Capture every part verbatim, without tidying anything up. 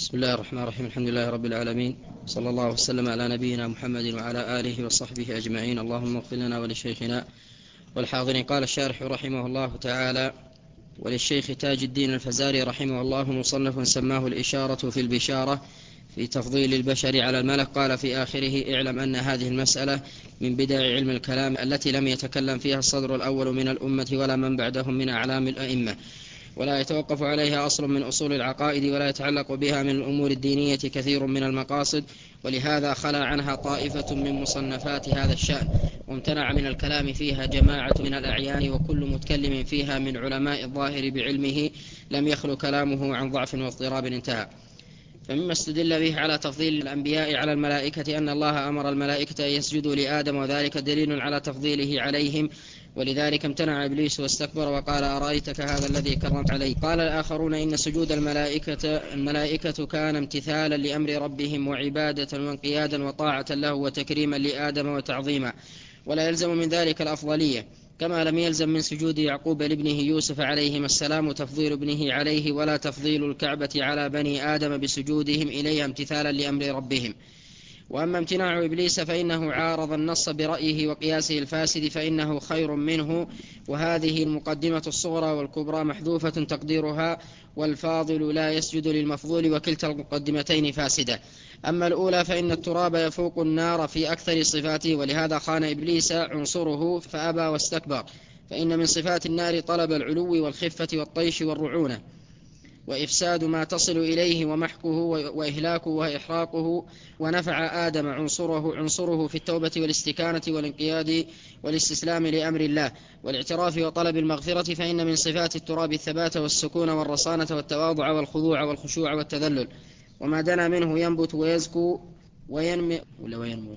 بسم الله الرحمن الرحيم. الحمد لله رب العالمين، صلى الله وسلم على نبينا محمد وعلى آله وصحبه أجمعين. اللهم اغفر لنا ولشيخنا والحاضرين. قال الشارح رحمه الله تعالى: وللشيخ تاج الدين الفزاري رحمه الله مصنف سماه الإشارة في البشارة في تفضيل البشر على الملك. قال في آخره: اعلم أن هذه المسألة من بدع علم الكلام التي لم يتكلم فيها الصدر الأول من الأمة ولا من بعدهم من أعلام الأئمة، ولا يتوقف عليها أصل من أصول العقائد، ولا يتعلق بها من الأمور الدينية كثير من المقاصد، ولهذا خلا عنها طائفة من مصنفات هذا الشأن، وامتنع من الكلام فيها جماعة من الأعيان، وكل متكلم فيها من علماء الظاهر بعلمه لم يخلو كلامه عن ضعف واضطراب. انتهى. فمما استدل به على تفضيل الأنبياء على الملائكة أن الله أمر الملائكة أن يسجدوا لآدم، وذلك دليل على تفضيله عليهم، ولذلك امتنع إبليس واستكبر وقال: أرأيتك هذا الذي كرمت عليه. قال الآخرون: إن سجود الملائكة, الملائكة كان امتثالا لأمر ربهم وعبادة وانقيادا وطاعة له وتكريما لآدم وتعظيما، ولا يلزم من ذلك الأفضلية، كما لم يلزم من سجود يعقوب لابنه يوسف عليهما السلام تفضيل ابنه عليه، ولا تفضيل الكعبة على بني آدم بسجودهم إليها امتثالا لأمر ربهم. وأما امتناع إبليس فإنه عارض النص برأيه وقياسه الفاسد، فإنه خير منه. وهذه المقدمة الصغرى والكبرى محذوفة تقديرها: والفاضل لا يسجد للمفضول، وكلتا المقدمتين فاسدة. أما الأولى فإن التراب يفوق النار في أكثر صفاته، ولهذا خان إبليس عنصره فأبى واستكبر، فإن من صفات النار طلب العلو والخفة والطيش والرعونة، وإفساد ما تصل إليه ومحقه وإهلاكه وإحراقه. ونفع آدم عنصره, عنصره في التوبة والاستكانة والانقياد والاستسلام لأمر الله والاعتراف وطلب المغفرة، فإن من صفات التراب الثبات والسكون والرصانة والتواضع والخضوع والخشوع والتذلل. وما دنا منه ينبت ويزكو وينمي ولا وينمو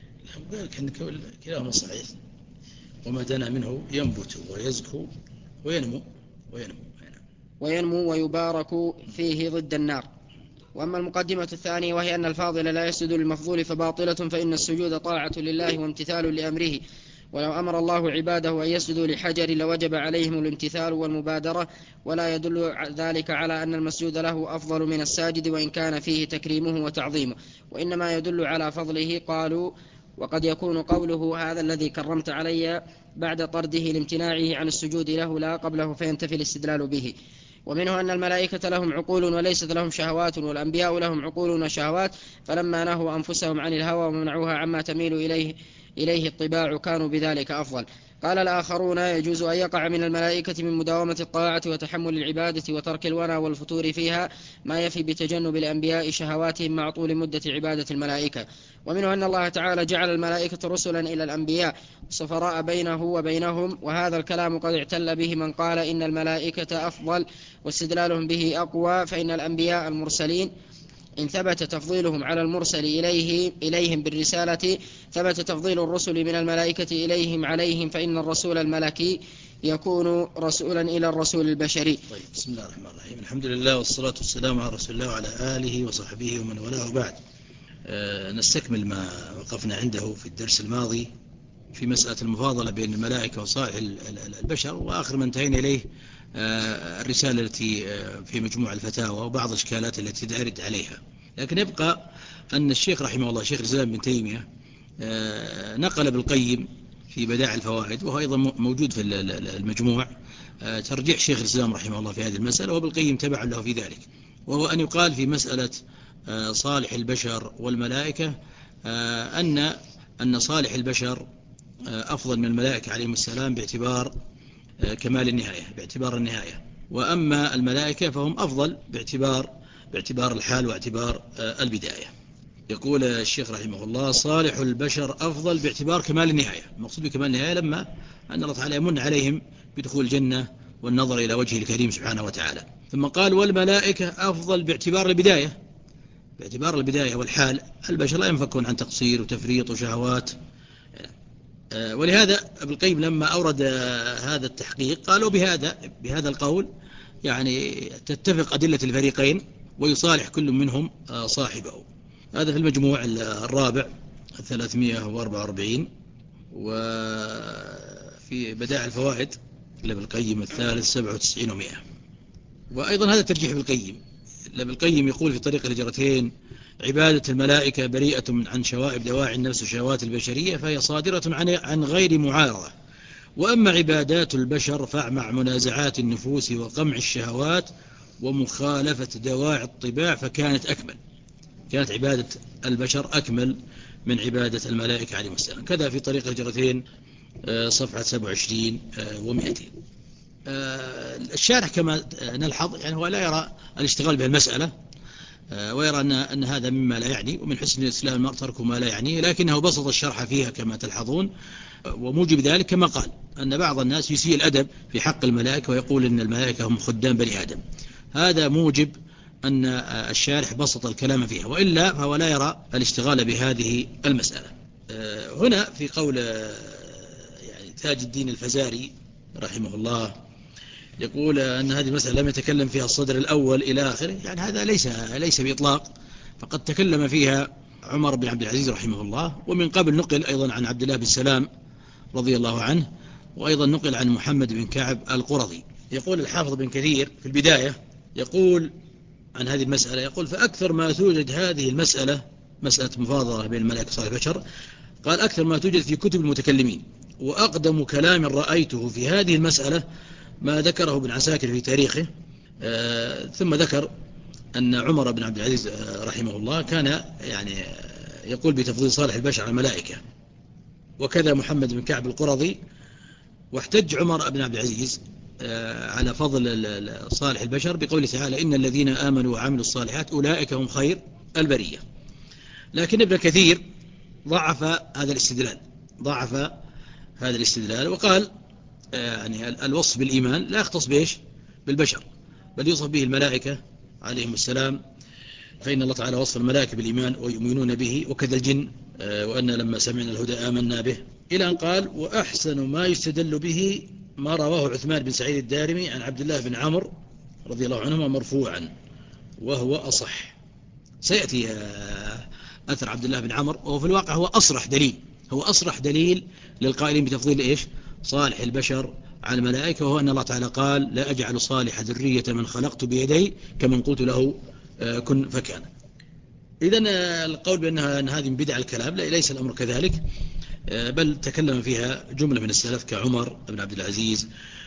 كلاهما صحيح. وما دنا منه ينبت ويزكو وينمو وينمو وينمو ويبارك فيه ضد النار. وأما المقدمة الثانية وهي أن الفاضل لا يسجد للمفضول فباطلة، فإن السجود طاعة لله وامتثال لأمره، ولو أمر الله عباده أن يسجدوا لحجر لوجب عليهم الامتثال والمبادرة، ولا يدل ذلك على أن المسجود له أفضل من الساجد وإن كان فيه تكريمه وتعظيمه، وإنما يدل على فضله. قالوا: وقد يكون قوله هذا الذي كرمت علي بعد طرده لامتناعه عن السجود له لا قبله، فينتفي الاستدلال به. ومنه أن الملائكة لهم عقول وليست لهم شهوات، والأنبياء لهم عقول وشهوات، فلما نهوا أنفسهم عن الهوى ومنعوها عما تميل إليه, إليه الطباع كانوا بذلك أفضل. قال الآخرون: يجوز أن يقع من الملائكة من مداومة الطاعة وتحمل العبادة وترك الونى والفتور فيها ما يفي بتجنب الأنبياء شهواتهم مع طول مدة عبادة الملائكة. ومنه أن الله تعالى جعل الملائكة رسلا إلى الأنبياء سفراء بينه وبينهم، وهذا الكلام قد اعتل به من قال إن الملائكة أفضل، واستدلالهم به أقوى، فإن الأنبياء المرسلين إن ثبت تفضيلهم على المرسل إليه إليهم بالرسالة ثبت تفضيل الرسل من الملائكة إليهم عليهم، فإن الرسول الملكي يكون رسولا إلى الرسول البشري. طيب، بسم الله الرحمن الرحيم. الحمد لله والصلاة والسلام على رسول الله وعلى آله وصحبه ومن والاه، بعد. أه نستكمل ما وقفنا عنده في الدرس الماضي في مسألة المفاضلة بين الملائكة وصالح البشر، وآخر ما انتهينا إليه أه الرسالة التي في مجموع الفتاوى وبعض الإشكالات التي ترد عليها. لكن يبقى أن الشيخ رحمه الله شيخ الإسلام بن تيمية أه نقل ابن القيم في بدائع الفوائد، وهو أيضا موجود في المجموع أه ترجيح شيخ الإسلام رحمه الله في هذه المسألة، وابن القيم تبع له في ذلك، وهو أن يقال في مسألة أه صالح البشر والملائكة أه أن أن صالح البشر أفضل من الملائكة عليهم السلام باعتبار كمال النهاية، باعتبار النهاية. وأما الملائكة فهم أفضل باعتبار باعتبار الحال واعتبار البداية. يقول الشيخ رحمه الله: صالح البشر أفضل باعتبار كمال النهاية. المقصود بكمال النهاية لما أن الله تعالى يمن عليهم بدخول الجنة والنظر إلى وجهه الكريم سبحانه وتعالى. ثم قال: والملائكة أفضل باعتبار البداية، باعتبار البداية والحال. البشر لا ينفكون عن تقصير وتفريط وشهوات. ولهذا ابن القيم لما أورد هذا التحقيق قالوا بهذا بهذا القول يعني تتفق أدلة الفريقين ويصالح كل منهم صاحبه. هذا في المجموع الرابع ثلاثمائة وأربعة وأربعين، وفي بدائع الفوائد لابن القيم الثالث سبعة وتسعين ومئة. وأيضا هذا ترجيح ابن القيم ابن القيم يقول في طريق الهجرتين: عبادة الملائكة بريئة عن شوائب دواعي النفس وشهوات البشرية، فهي صادرة عن عن غير معارضة. وأما عبادات البشر فمع منازعات النفوس وقمع الشهوات ومخالفة دواعي الطباع فكانت أكمل. كانت عبادة البشر أكمل من عبادة الملائكة عليهم السلام. كذا في طريق الهجرتين صفحة سبعة وعشرين ومئتين. الشارح كما نلحظ يعني هو لا يرى الاشتغال بهالمسألة، ويرى أن, أن هذا مما لا يعني، ومن حسن الإسلام المرء ترك ما لا يعني، لكنه بسط الشرح فيها كما تلحظون. وموجب ذلك كما قال أن بعض الناس يسيء الأدب في حق الملائكة ويقول أن الملائكة هم خدام بني آدم. هذا موجب أن الشارح بسط الكلام فيها، وإلا فهو لا يرى الاشتغال بهذه المسألة. هنا في قول يعني تاج الدين الفزاري رحمه الله يقول أن هذه المسألة لم يتكلم فيها الصدر الأول إلى آخره، يعني هذا ليس ليس بإطلاق، فقد تكلم فيها عمر بن عبد العزيز رحمه الله، ومن قبل نقل أيضا عن عبد الله بن سلام رضي الله عنه، وأيضا نقل عن محمد بن كعب القرظي. يقول الحافظ بن كثير في البداية يقول عن هذه المسألة، يقول: فأكثر ما توجد هذه المسألة، مسألة مفاضلة بين الملائكة وصالح البشر، قال أكثر ما توجد في كتب المتكلمين، وأقدم كلام رأيته في هذه المسألة ما ذكره ابن عساكر في تاريخه. آه ثم ذكر أن عمر بن عبد العزيز آه رحمه الله كان يعني يقول بتفضيل صالح البشر على الملائكة، وكذا محمد بن كعب القرظي. واحتج عمر بن عبد العزيز آه على فضل صالح البشر بقوله تعالى: إن الذين آمنوا وعملوا الصالحات أولئك هم خير البرية. لكن ابن كثير ضعف هذا الاستدلال ضعف هذا الاستدلال وقال يعني الوصف بالإيمان لا يختص بإيش بالبشر، بل يوصف به الملائكة عليهم السلام، فإن الله تعالى وصف الملائكة بالإيمان ويؤمنون به، وكذا الجن، وأن لما سمعنا الهدى آمنا به، إلى أن قال: وأحسن ما يستدل به ما رواه عثمان بن سعيد الدارمي عن عبد الله بن عمرو رضي الله عنهما مرفوعا، وهو أصح. سيأتي أثر عبد الله بن عمرو، وهو في الواقع هو أصرح دليل هو أصرح دليل للقائلين بتفضيل إيش صالح البشر على الملائكة، وهو أن الله تعالى قال: لا أجعل صالح ذرية من خلقت بيدي كمن قلت له كن فكان. إذن القول بأنها أن هذه بدع الكلام ليس الأمر كذلك، بل تكلم فيها جملة من السلف كعمر بن عبد العزيز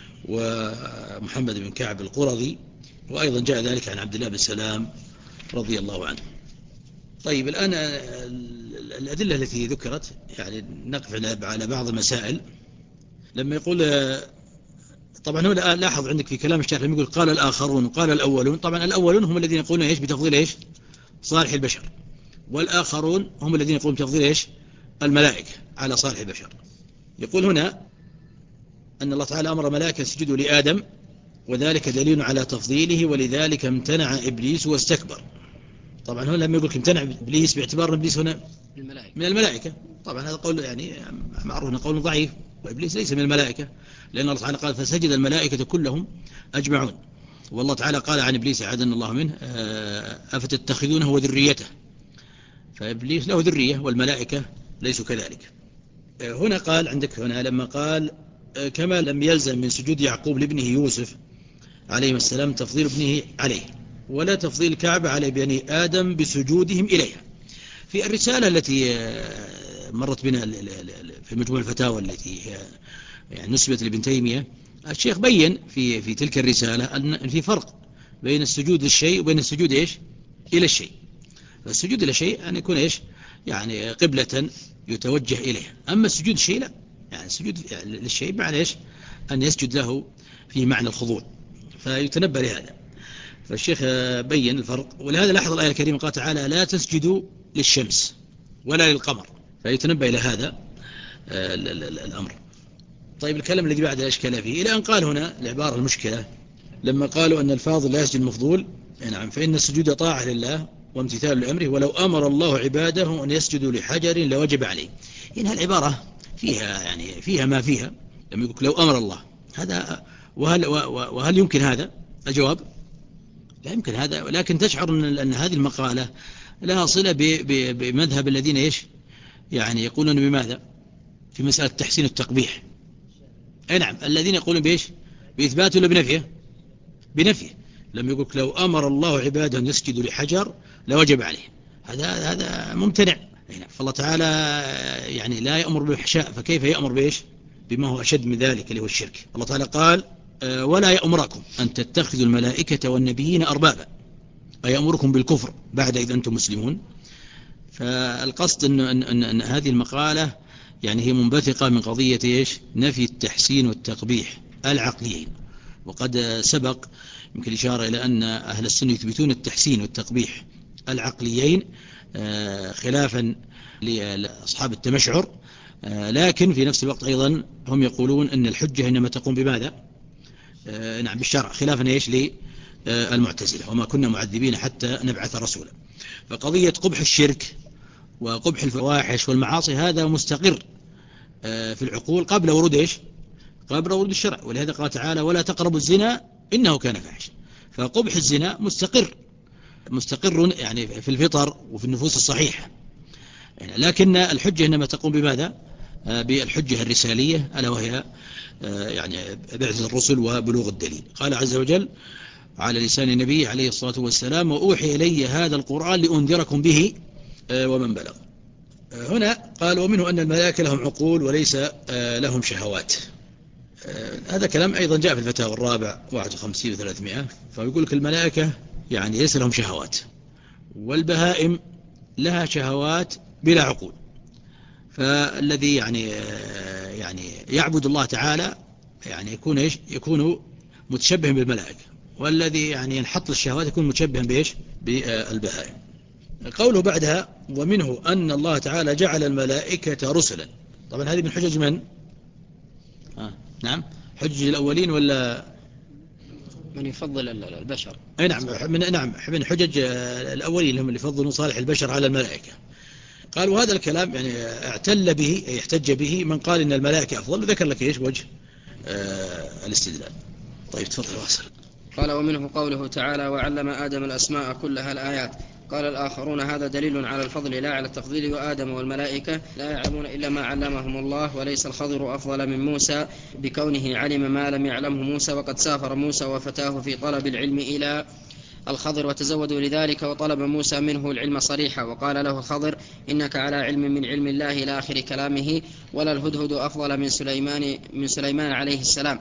ومحمد بن كعب القرظي، وأيضا جاء ذلك عن عبد الله بن سلام رضي الله عنه. طيب الآن الأدلة التي ذكرت يعني نقف على بعض المسائل. لما يقول طبعا هو لاحظ عندك في كلام الشيخ لما يقول قال الآخرون وقال الأولون، طبعا الأولون هم الذين يقولون إيش بتفضيل إيش صالح البشر، والآخرون هم الذين يقولون بتفضيل إيش الملائكة على صالح البشر. يقول هنا أن الله تعالى أمر ملائكة يسجدوا لآدم، وذلك دليل على تفضيله، ولذلك امتنع إبليس واستكبر. طبعا هنا لما يقول امتنع إبليس باعتبار إبليس هنا من الملائكة، طبعا هذا قول يعني معروف أنه قول ضعيف، وإبليس ليس من الملائكة، لأن الله تعالى قال: فسجد الملائكة كلهم أجمعون. والله تعالى قال عن إبليس عادنا الله منه: أفتتخذونه وذريته، فإبليس له ذرية والملائكة ليسوا كذلك. هنا قال عندك هنا لما قال: كما لم يلزم من سجود يعقوب لابنه يوسف عليه السلام تفضيل ابنه عليه، ولا تفضيل الكعبة على بني آدم بسجودهم إليها. في الرسالة التي مرت بنا في مجموع الفتاوى التي يعني نسبت لابن تيمية، الشيخ بين في في تلك الرسالة أن في فرق بين السجود للشيء وبين السجود إيش إلى الشيء. فالسجود إلى شيء أن يكون إيش يعني قبلة يتوجه إليها، أما السجود الشيء لا، يعني السجود للشيء معنى إيش أن يسجد له في معنى الخضوع، فيتنبه لهذا. فالشيخ بين الفرق، ولهذا لاحظ الآية الكريمة قال تعالى: لا تسجدوا للشمس ولا للقمر، فيتنبه إلى هذا الأمر. طيب الكلام الذي بعد الأشكال فيه إلى أن قال هنا العبارة المشكلة لما قالوا أن الفاضل لا يسجد المفضول، نعم، فإن السجود طاعة لله وامتثال لأمره، ولو أمر الله عباده أن يسجدوا لحجر لوجب عليه. إنها العبارة فيها يعني فيها ما فيها. لما يقول لو أمر الله هذا، وهل, وهل يمكن هذا؟ الجواب لا يمكن هذا، ولكن تشعر أن هذه المقالة لها صلة بمذهب الذين إيش يعني يقولون بماذا في مسألة تحسين التقبيح. أي نعم، الذين يقولون بإيش بإثبات ولا بنفيه بنفيه لم يقل لو أمر الله عباده أن يسجدوا لحجر لوجب عليه، هذا هذا ممتنع. فالله تعالى يعني لا يأمر بالفحشاء، فكيف يأمر بإيش؟ بما هو أشد من ذلك اللي هو الشرك. الله تعالى قال ولا يأمركم أن تتخذوا الملائكة والنبيين أربابا، أيأمركم بالكفر بعد إذ أنتم مسلمون. فالقصد أن, أن, أن, أن هذه المقالة يعني هي منبثقة من قضية إيش؟ نفي التحسين والتقبيح العقليين. وقد سبق يمكن الإشارة إلى أن أهل السنة يثبتون التحسين والتقبيح العقليين خلافا لأصحاب التمشعر، لكن في نفس الوقت أيضا هم يقولون أن الحجة إنما تقوم بماذا؟ نعم بالشرع، خلافا إيش للمعتزلة وما كنا معذبين حتى نبعث رسولا. فقضية قبح الشرك وقبح الفواحش والمعاصي هذا مستقر في العقول قبل ورود إيش؟ قبل ورود الشرع. ولهذا قال تعالى ولا تقربوا الزنا إنه كان فاحشا. فقبح الزنا مستقر مستقر يعني في الفطر وفي النفوس الصحيحة، لكن الحجة إنما تقوم بماذا؟ بالحجة الرسالية ألا وهي يعني بعثة الرسل وبلوغ الدليل. قال عز وجل على لسان النبي عليه الصلاة والسلام وأوحي إلي هذا القرآن لأنذركم به ومن بلغ. هنا قال ومنه أن الملائكة لهم عقول وليس لهم شهوات. هذا كلام أيضا جاء في الفتاوى الرابع واحد وخمسين وثلاثمائة، فيقول لك الملائكة يعني ليس لهم شهوات، والبهائم لها شهوات بلا عقول. فالذي يعني يعني يعبد الله تعالى يعني يكون إيش؟ يكون متشبه بالملائكة، والذي يعني ينحط للشهوات يكون متشبه بإيش؟ بالبهائم. قوله بعدها ومنه أن الله تعالى جعل الملائكة رسلا. طبعا هذه من حجج من؟ آه. نعم حجج الأولين ولا من يفضل البشر؟ أي نعم من نعم من حجج الأولين هم اللي يفضلون صالح البشر على الملائكة. قال وهذا الكلام يعني اعتل به يحتج به من قال إن الملائكة أفضل، وذكر لك إيش وجه آه الاستدلال. طيب تفضل واصل. قال ومنه قوله تعالى وعلم آدم الأسماء كلها الآيات. قال الآخرون هذا دليل على الفضل لا على التفضيل، وآدم والملائكة لا يعلمون إلا ما علمهم الله، وليس الخضر أفضل من موسى بكونه علم ما لم يعلمه موسى، وقد سافر موسى وفتاه في طلب العلم إلى الخضر وتزودوا لذلك، وطلب موسى منه العلم صريحا، وقال له الخضر إنك على علم من علم الله إلى آخر كلامه. ولا الهدهد أفضل من سليمان, من سليمان عليه السلام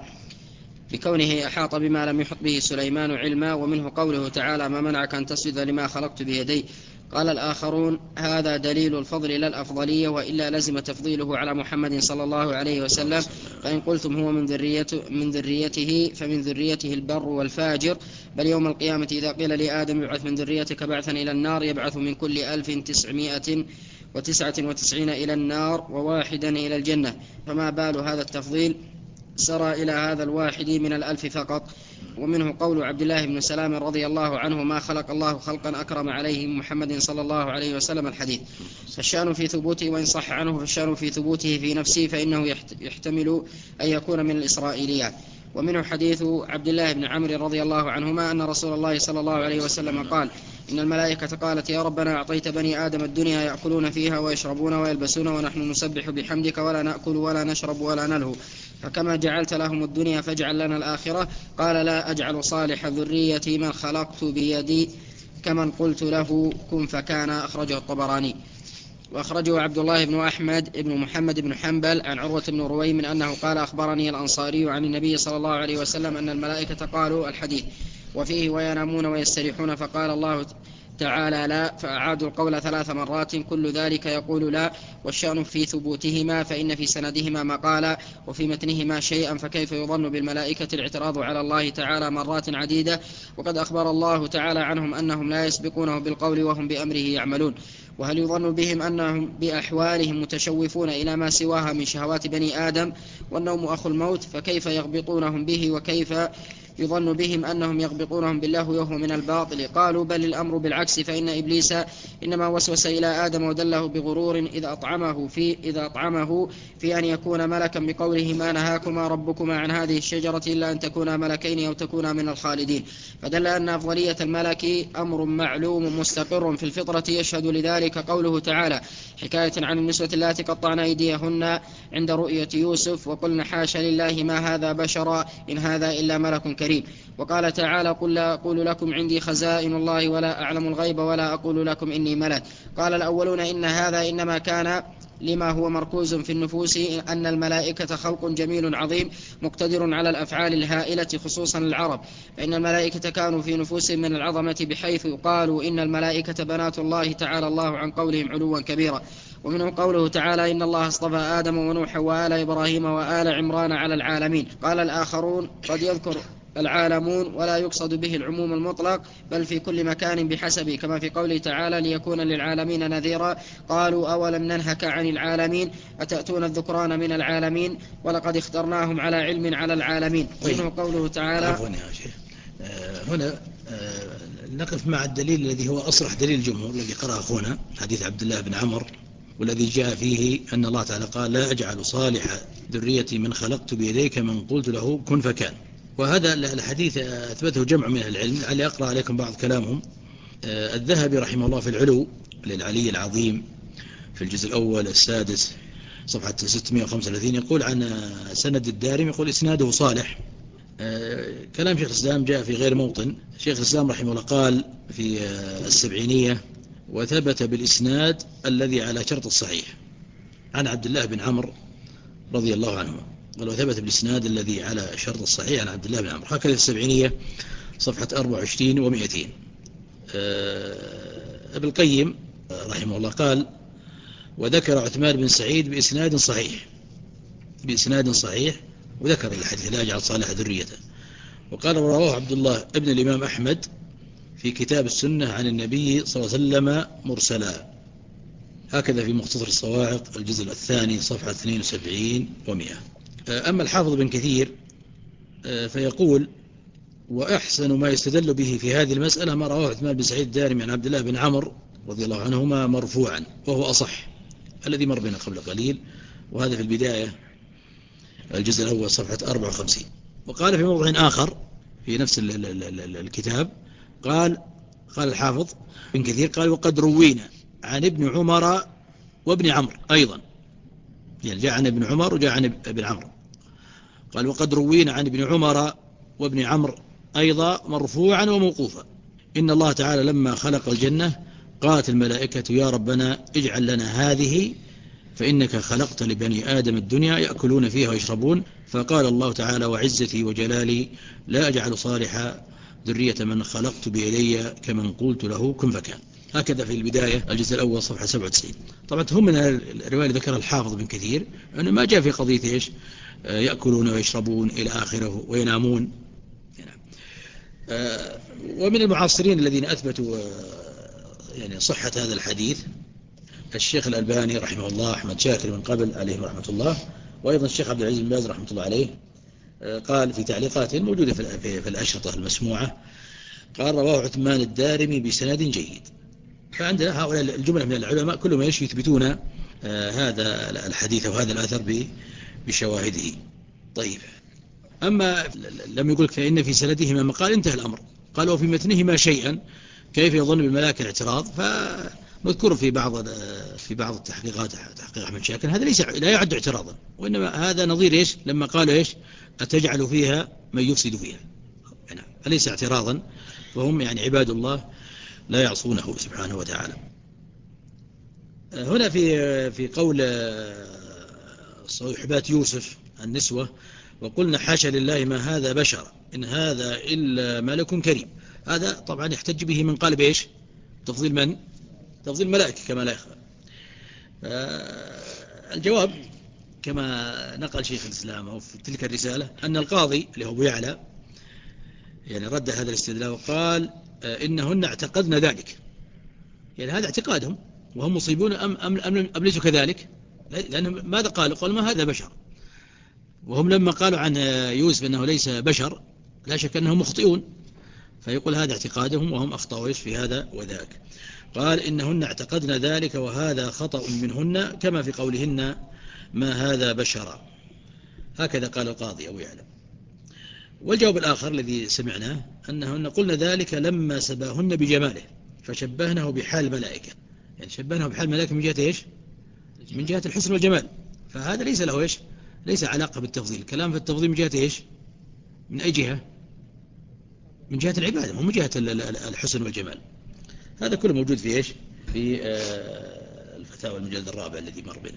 بكونه أحاط بما لم يحط به سليمان علما. ومنه قوله تعالى ما منعك أن تسجد لما خلقت بيدي. قال الآخرون هذا دليل الفضل لا الأفضلية، وإلا لزم تفضيله على محمد صلى الله عليه وسلم. فإن قلتم هو من, ذريته من ذريته فمن ذريته البر والفاجر، بل يوم القيامة إذا قيل لآدم يبعث من ذريتك بعثا إلى النار يبعث من كل ألف تسعمائة وتسعة وتسعين إلى النار وواحدا إلى الجنة، فما بال هذا التفضيل سرى إلى هذا الواحد من الألف فقط. ومنه قول عبد الله بن سلام رضي الله عنه ما خلق الله خلقا أكرم عليه محمد صلى الله عليه وسلم الحديث. فالشأن في ثبوته وإن صح عنه فالشأن في ثبوته في نفسه، فإنه يحتمل أن يكون من الإسرائيليات. ومنه حديث عبد الله بن عمرو رضي الله عنهما أن رسول الله صلى الله عليه وسلم قال إن الملائكة قالت يا ربنا أعطيت بني آدم الدنيا يأكلون فيها ويشربون ويلبسون ونحن نسبح بحمدك ولا نأكل ولا نشرب ولا نلهو، فكما جعلت لهم الدنيا فاجعل لنا الآخرة. قال لا أجعل صالح ذريتي من خلقت بيدي كمن قلت له كن فكان. أخرجه الطبراني. وأخرجه عبد الله بن أحمد بن محمد بن حنبل عن عروة بن رويم من أنه قال أخبرني الأنصاري عن النبي صلى الله عليه وسلم أن الملائكة قالوا الحديث وفيه وينامون ويستريحون، فقال الله تعالى لا، فأعادوا القول ثلاث مرات كل ذلك يقول لا. والشأن في ثبوتهما فإن في سندهما مقالا وفي متنهما شيئا، فكيف يظن بالملائكة الاعتراض على الله تعالى مرات عديدة، وقد أخبر الله تعالى عنهم أنهم لا يسبقونه بالقول وهم بأمره يعملون. وهل يظن بهم أنهم بأحوالهم متشوفون إلى ما سواها من شهوات بني آدم، والنوم أخو الموت، فكيف يغبطونهم به، وكيف يظن بهم أنهم يغبطونهم بالله وهو من الباطل؟ قالوا بل الأمر بالعكس، فإن إبليس إنما وسوس إلى آدم ودله بغرور إذا أطعمه في, إذا أطعمه في أن يكون ملكا بقوله ما نهاكما ربكما عن هذه الشجرة إلا أن تكونا ملكين أو تكونا من الخالدين، فدل أن أفضلية الملك أمر معلوم مستقر في الفطرة. يشهد لذلك قوله تعالى حكاية عن النسوة اللاتي قطعن أيديهن عند رؤية يوسف وقلن حاشا لله ما هذا بشرا إن هذا إلا ملك كريم. وقال تعالى قل لا أقول لكم عندي خزائن الله ولا أعلم الغيب ولا أقول لكم إني ملك. قال الأولون إن هذا إنما كان لما هو مركوز في النفوس أن الملائكة خلق جميل عظيم مقتدر على الأفعال الهائلة خصوصا العرب، فإن الملائكة كانوا في نفوسهم من العظمة بحيث قالوا إن الملائكة بنات الله تعالى الله عن قولهم علوا كبيرا. ومنه قوله تعالى إن الله اصطفى آدم ونوحا وآل إبراهيم وآل عمران على العالمين. قال الآخرون قد يذكر العالمون ولا يقصد به العموم المطلق بل في كل مكان بحسب، كما في قوله تعالى ليكون للعالمين نذيرا. قالوا أولم ننهك عن العالمين أتأتون الذكران من العالمين ولقد اخترناهم على علم على العالمين. طيب. منه قوله تعالى عفوا يا شيخ، آه هنا آه نقف مع الدليل الذي هو أصرح دليل الجمهور الذي قرأ أخونا حديث عبد الله بن عمرو، والذي جاء فيه أن الله تعالى قال لا أجعل صالح ذريتي من خلقت بيديك من قلت له كن فكان. وهذا الحديث أثبته جمع من العلم. لعلي أقرأ عليكم بعض كلامهم. الذهبي رحمه الله في العلو للعلي العظيم في الجزء الأول السادس صفحة ستمائة وخمسة وثلاثين يقول عن سند الدارمي يقول إسناده صالح. كلام شيخ الإسلام جاء في غير موطن. شيخ الإسلام رحمه الله قال في السبعينية وثبت بالإسناد الذي على شرط الصحيح عن عبد الله بن عمرو رضي الله عنه. قال وثبت بالإسناد الذي على شرط الصحيح عن عبد الله بن عمرو. هكذا في السبعينية صفحة أربعة وعشرين ومئتين. ابن القيم رحمه الله قال وذكر عثمان بن سعيد بإسناد صحيح بإسناد صحيح وذكر الحديث لا يجعل صالح ذريته. وقال رواه عبد الله ابن الإمام أحمد في كتاب السنة عن النبي صلى الله عليه وسلم مرسلا. هكذا في مختصر الصواعق الجزء الثاني صفحة اثنين وسبعين ومئة. أما الحافظ بن كثير فيقول وأحسن ما يستدل به في هذه المسألة ما رواه عثمان بن سعيد الدارمي عن عبد الله بن عمرو رضي الله عنهما مرفوعا وهو أصح الذي مر بنا قبل قليل، وهذا في البداية الجزء الأول صفحة أربعة وخمسين. وقال في موضع آخر في نفس الكتاب قال قال الحافظ بن كثير قال وقد روينا عن ابن عمر وابن عمرو أيضا، يعني جاء عن ابن عمر وجاء عن ابن عمرو. قال وقد روينا عن ابن عمر وابن عمرو أيضا مرفوعا وموقوفا إن الله تعالى لما خلق الجنة قالت الملائكة يا ربنا اجعل لنا هذه فإنك خلقت لبني آدم الدنيا يأكلون فيها ويشربون. فقال الله تعالى وعزتي وجلالي لا أجعل صالح ذرية من خلقت بيدي كمن قلت له كن فكان. هكذا في البداية الجزء الأول صفحة سبعة وتسعين. طبعا هم من الرواية اللي ذكرها الحافظ بن كثير أنه ما جاء في قضية إيش يأكلون ويشربون إلى آخره وينامون. ومن المعاصرين الذين أثبتوا يعني صحة هذا الحديث الشيخ الألباني رحمه الله، أحمد شاكر من قبل عليه رحمة الله، وأيضا الشيخ عبد العزيز بن باز رحمة الله عليه قال في تعليقات موجودة في الأشرطة المسموعة قال رواه عثمان الدارمي بسند جيد. فعندنا هؤلاء الجملة من العلماء كلهم يثبتون هذا الحديث وهذا الأثر بشواهده. طيب أما لم يقولك فإن في سندهما مقال انتهى الأمر. قال وفي متنهما شيئا كيف يظن بالملاك الاعتراض فمذكور في بعض في بعض التحقيقات تحقيق أحمد شاكر هذا ليس لا يعد اعتراضا، وإنما هذا نظير إيش لما قالوا إيش أتجعل فيها من يفسد فيها، يعني أليس اعتراضا، وهم يعني عباد الله لا يعصونه سبحانه وتعالى. هنا في في قول صحبات يوسف النسوة وقلنا حاشا لله ما هذا بشر إن هذا إلا ملك كريم، هذا طبعا يحتج به من قال بإيش تفضيل من تفضيل ملائكة كما لا يخفى. الجواب كما نقل شيخ الإسلام أو في تلك الرسالة أن القاضي اللي هو أبو يعلى يعني رد هذا الاستدلال وقال إنهن اعتقدن ذلك، يعني هذا اعتقادهم وهم مصيبون أم, أم, أم, أم ليسوا كذلك، لأنهم ماذا قالوا قالوا ما هذا بشر، وهم لما قالوا عن يوسف أنه ليس بشر لا شك أنهم مخطئون، فيقول هذا اعتقادهم وهم أخطأوا في هذا وذاك. قال إنهن اعتقدن ذلك وهذا خطأ منهن كما في قولهن ما هذا بشرا، هكذا قال القاضي أبو يعلم. والجواب الآخر الذي سمعناه أنهن قلنا ذلك لما سباهن بجماله فشبهنه بحال الملائكة، يعني شبهنه بحال الملائكة من جهة إيش من جهة الحسن والجمال، فهذا ليس له إيش ليس علاقة بالتفضيل، الكلام في التفضيل من جهة إيش من أي جهة من جهة العبادة ومن جهة الحسن والجمال. هذا كله موجود في إيش؟ في الفتاوى المجلد الرابع الذي مر بنا.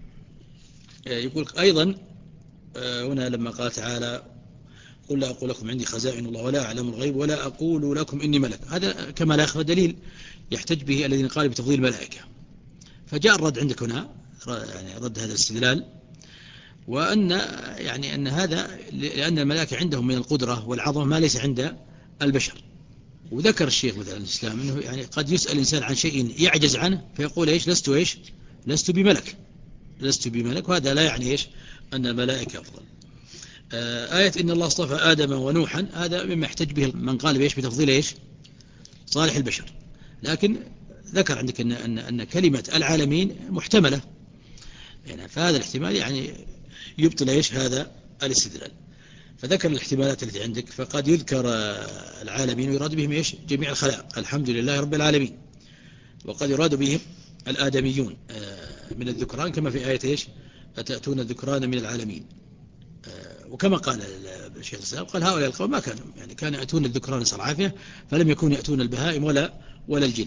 يقول أيضا هنا لما قال تعالى قل لا أقول لكم عندي خزائن الله ولا أعلم الغيب ولا أقول لكم إني ملك، هذا كما لا يخفى دليل يحتج به الذين قالوا بتفضيل الملائكة. فجاء الرد عندك هنا، يعني رد هذا الاستدلال، وأن يعني أن هذا لأن الملائكة عندهم من القدرة والعظمة ما ليس عند البشر. وذكر الشيخ مثلا الإسلام أنه يعني قد يسأل الإنسان عن شيء يعجز عنه فيقول إيش لست إيش لست بملك لست بملك وهذا لا يعني إيش أن الملائكة أفضل. آية إن الله اصطفى آدم ونوحا هذا مما يحتج به من قال بإيش بتفضيل إيش صالح البشر، لكن ذكر عندك أن, أن, أن كلمة العالمين محتملة، يعني فهذا الاحتمال يعني يبطل إيش هذا الاستدلال. فذكر الاحتمالات التي عندك، فقد يذكر العالمين ويراد بهم إيش جميع الخلائق الحمد لله رب العالمين، وقد يراد بهم الآدميون من الذكران كما في آية إيش أتأتون الذكران من العالمين. وكما قال الشيخ الإسلام قال هؤلاء القوم ما كانوا يعني كانوا يأتون الذكران نسأل العافية فلم يكونوا يأتون البهائم ولا ولا الجن.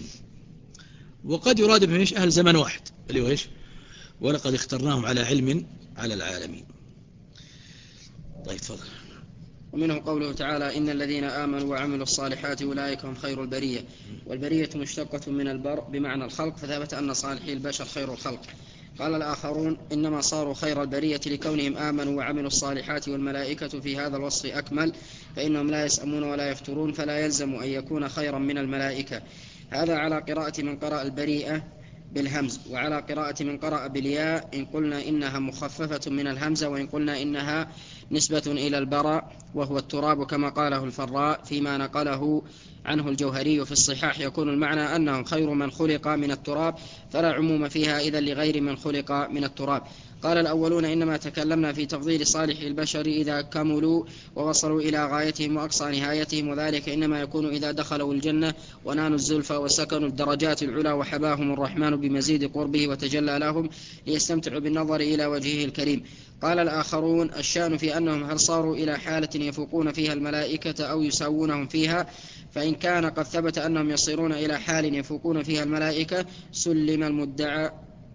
وقد يراد بهم إيش أهل زمن واحد اللي هو إيش ولقد اخترناهم على علم على العالمين. طيب تفضل. ومنه قوله تعالى إن الذين آمنوا وعملوا الصالحات أولئك هم خير البرية، والبرية مشتقة من البر بمعنى الخلق، فثبت أن صالحي البشر خير الخلق. قال الآخرون إنما صاروا خير البرية لكونهم آمنوا وعملوا الصالحات، والملائكة في هذا الوصف أكمل، فإنهم لا يسأمون ولا يفترون، فلا يلزم أن يكون خيرا من الملائكة. هذا على قراءة من قرأ البريئة بالهمز، وعلى قراءة من قرأ بالياء إن قلنا إنها مخففة من الهمزة، وإن قلنا إنها نسبة إلى البراء وهو التراب كما قاله الفراء فيما نقله عنه الجوهري في الصحاح. يكون المعنى أنهم خير من خلق من التراب، فلا عموم فيها إذن لغير من خلق من التراب. قال الأولون إنما تكلمنا في تفضيل صالح البشر إذا كملوا ووصلوا إلى غايتهم وأقصى نهايتهم، وذلك إنما يكون إذا دخلوا الجنة ونالوا الزلفى وسكنوا الدرجات العلى وحباهم الرحمن بمزيد قربه وتجلى لهم ليستمتعوا بالنظر إلى وجهه الكريم. قال الآخرون الشأن في أنهم هل صاروا إلى حالة يفوقون فيها الملائكة أو يساوونهم فيها، فإن كان قد ثبت أنهم يصيرون إلى حال يفوقون فيها الملائكة سلم المدعى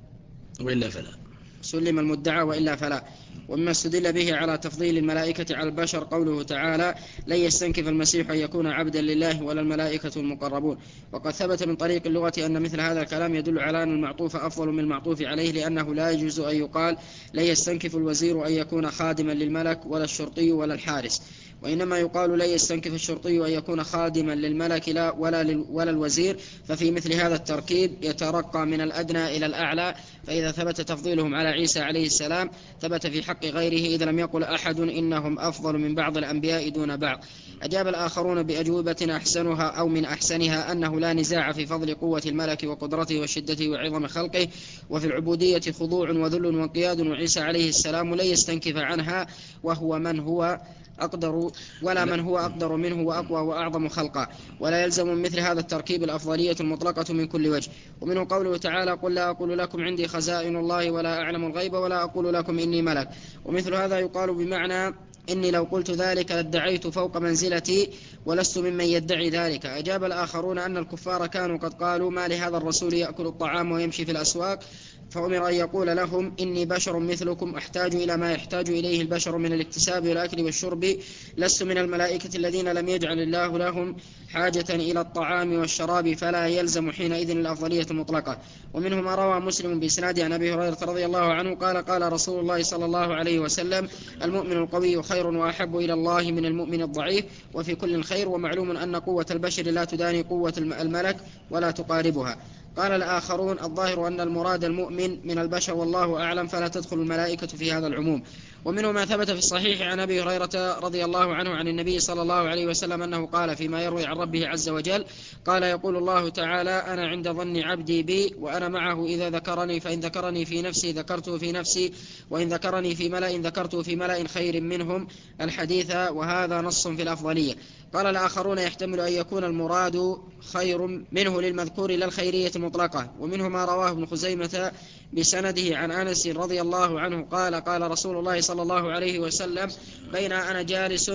وإلا فلا سلم المدعى وإلا فلا. ومما استدل به على تفضيل الملائكة على البشر قوله تعالى لن يستنكف المسيح أن يكون عبدا لله ولا الملائكة المقربون. وقد ثبت من طريق اللغة أن مثل هذا الكلام يدل على أن المعطوف أفضل من المعطوف عليه، لأنه لا يجوز أن يقال لن يستنكف الوزير أن يكون خادما للملك ولا الشرطي ولا الحارس، وإنما يقال لا يستنكف الشرطي أن يكون خادما للملك لا ولا, ولا الوزير. ففي مثل هذا التركيب يترقى من الأدنى إلى الأعلى، فإذا ثبت تفضيلهم على عيسى عليه السلام ثبت في حق غيره، إذا لم يقل أحد إنهم أفضل من بعض الأنبياء دون بعض. أجاب الآخرون بأجوبة أحسنها أو من أحسنها أنه لا نزاع في فضل قوة الملك وقدرته وشدته وعظم خلقه، وفي العبودية خضوع وذل وانقياد، وعيسى عليه السلام لا يستنكف عنها وهو من هو أقدر ولا من هو أقدر منه وأقوى وأعظم خلقا، ولا يلزم من مثل هذا التركيب الأفضلية المطلقة من كل وجه. ومنه قوله تعالى قل لا أقول لكم عندي خزائن الله ولا أعلم الغيب ولا أقول لكم إني ملك، ومثل هذا يقال بمعنى إني لو قلت ذلك لادعيت فوق منزلتي ولست ممن يدعي ذلك. أجاب الآخرون أن الكفار كانوا قد قالوا ما لهذا الرسول يأكل الطعام ويمشي في الأسواق، فأمر أن يقول لهم إني بشر مثلكم أحتاج إلى ما يحتاج إليه البشر من الاكتساب والأكل والشرب، لست من الملائكة الذين لم يجعل الله لهم حاجة إلى الطعام والشراب، فلا يلزم حينئذ الأفضلية المطلقة. ومنه ما روى مسلم بإسناد عن أبي هريرة رضي الله عنه قال قال رسول الله صلى الله عليه وسلم المؤمن القوي خير وأحب إلى الله من المؤمن الضعيف، وفي كل خير، ومعلوم أن قوة البشر لا تداني قوة الملك ولا تقاربها. قال الآخرون الظاهر أن المراد المؤمن من البشر والله أعلم، فلا تدخل الملائكة في هذا العموم. ومنه ما ثبت في الصحيح عن أبي هريرة رضي الله عنه عن النبي صلى الله عليه وسلم أنه قال فيما يروي عن ربه عز وجل قال يقول الله تعالى أنا عند ظن عبدي بي وأنا معه إذا ذكرني، فإن ذكرني في نفسي ذكرته في نفسي، وإن ذكرني في ملأ ذكرته في ملأ خير منهم الحديث، وهذا نص في الأفضلية. قال الآخرون يحتمل أن يكون المراد خير منه للمذكور لا الخيرية المطلقة. ومنه ما رواه ابن خزيمة بسنده عن أنس رضي الله عنه قال قال رسول الله صلى الله عليه وسلم بين أنا جالس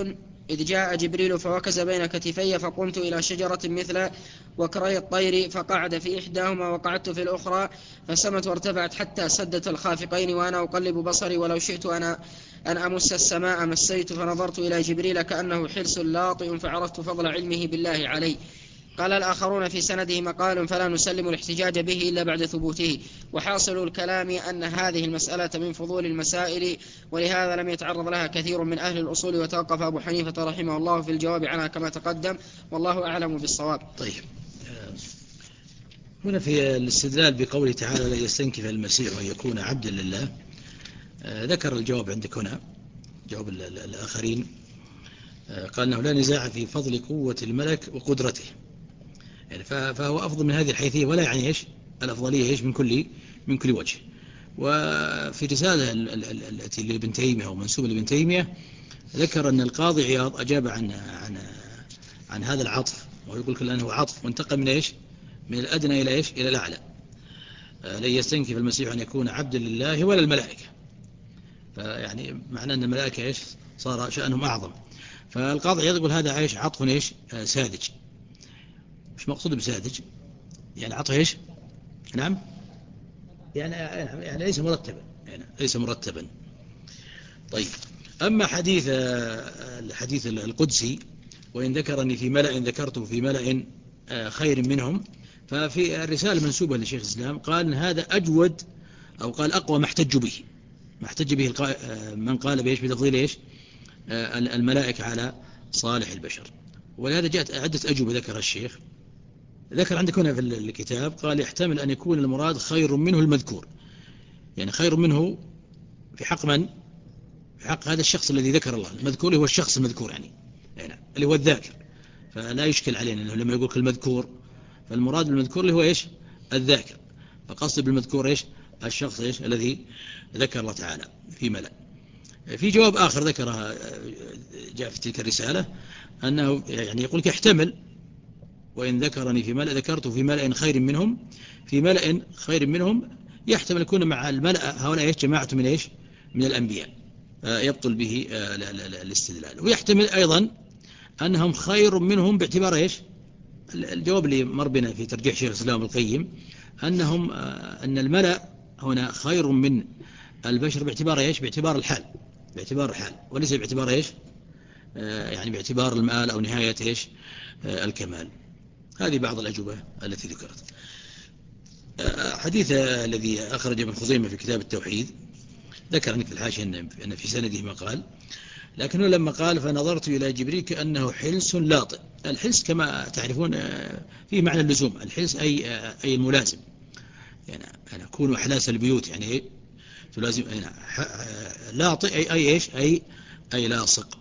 إذ جاء جبريل فوكز بين كتفي فقمت إلى شجرة مثل وكري الطير فقعد في إحداهما وقعدت في الأخرى فسمت وارتفعت حتى سدت الخافقين وأنا أقلب بصري ولو شئت أنا أن أمس السماء مسيت فنظرت إلى جبريل كأنه حلس لاطئ فعرفت فضل علمه بالله علي. قال الآخرون في سنده مقال فلا نسلم الاحتجاج به إلا بعد ثبوته. وحاصل الكلام أن هذه المسألة من فضول المسائل ولهذا لم يتعرض لها كثير من أهل الأصول وتوقف أبو حنيفة رحمه الله في الجواب عنها كما تقدم والله أعلم بالصواب. طيب هنا في الاستدلال بقوله تعالى لا يستنكف المسيح أن يكون عبدا لله ذكر الجواب عندك هنا جواب الآخرين قال أنه لا نزاع في فضل قوة الملك وقدرته يعني فهو أفضل من هذه الحيثية ولا يعني إيش الأفضلية إيش من كل من كل وجه. وفي رسالة التي لابن تيمية أو منسوبة لابن تيمية ذكر أن القاضي عياض أجاب عن عن عن هذا العطف ويقول لك أنه عطف وانتقل من إيش من الأدنى إلى إيش إلى الأعلى. لن يستنكف المسيح أن يكون عبدا لله ولا الملائكة فيعني معنى أن الملائكة إيش صار شأنهم أعظم. فالقاضي عياض يقول هذا إيش عطف إيش ساذج. مش مقصود بساذج يعني عطف إيش نعم يعني يعني ليس مرتبا يعني ليس مرتبا. طيب أما حديث الحديث القدسي وإن ذكرني في ملأ ذكرته في ملأ خير منهم ففي الرسالة منسوبة لشيخ الإسلام قال هذا أجود أو قال أقوى ما احتج به ما احتج به من قال بإيش بتفضيل إيش الملائكة على صالح البشر. ولهذا جاءت عدة أجوبة ذكر الشيخ. ذكر عندك هنا في الكتاب قال يحتمل أن يكون المراد خير منه المذكور يعني خير منه في حق من في حق هذا الشخص الذي ذكر الله المذكور هو الشخص المذكور يعني, يعني اللي هو الذاكر. فلا يشكل علينا أنه لما يقول المذكور فالمراد بالمذكور اللي هو إيش الذاكر فقصد بالمذكور إيش الشخص إيش الذي ذكر الله تعالى في ملأ. في جواب آخر ذكرها جاء في تلك الرسالة أنه يعني يقول يحتمل وإن ذكرني في ملأ ذكرته في ملأ خير منهم في ملأ خير منهم يحتمل يكون مع الملأ هؤلاء إيش جماعة من إيش من الأنبياء يبطل به الاستدلال. ويحتمل أيضا أنهم خير منهم باعتبار إيش الجواب اللي مر بنا في ترجيح شيخ الإسلام القيم أنهم أن الملأ هنا خير من البشر باعتبار إيش باعتبار الحال باعتبار الحال وليس باعتبار إيش يعني باعتبار المآل أو نهاية إيش الكمال. هذه بعض الأجوبة التي ذكرت. حديث الذي أخرج ابن خزيمة في كتاب التوحيد ذكر عنك في الحاشية أن في سنده ما قال لكنه لما قال فنظرت إلى جبريل كأنه حلس لاطئ. الحلس كما تعرفون فيه معنى اللزوم الحلس أي أي الملازم يعني أنا أكون أحلاس البيوت يعني تلازم لاطئ أي أي إيش أي أي لاصق.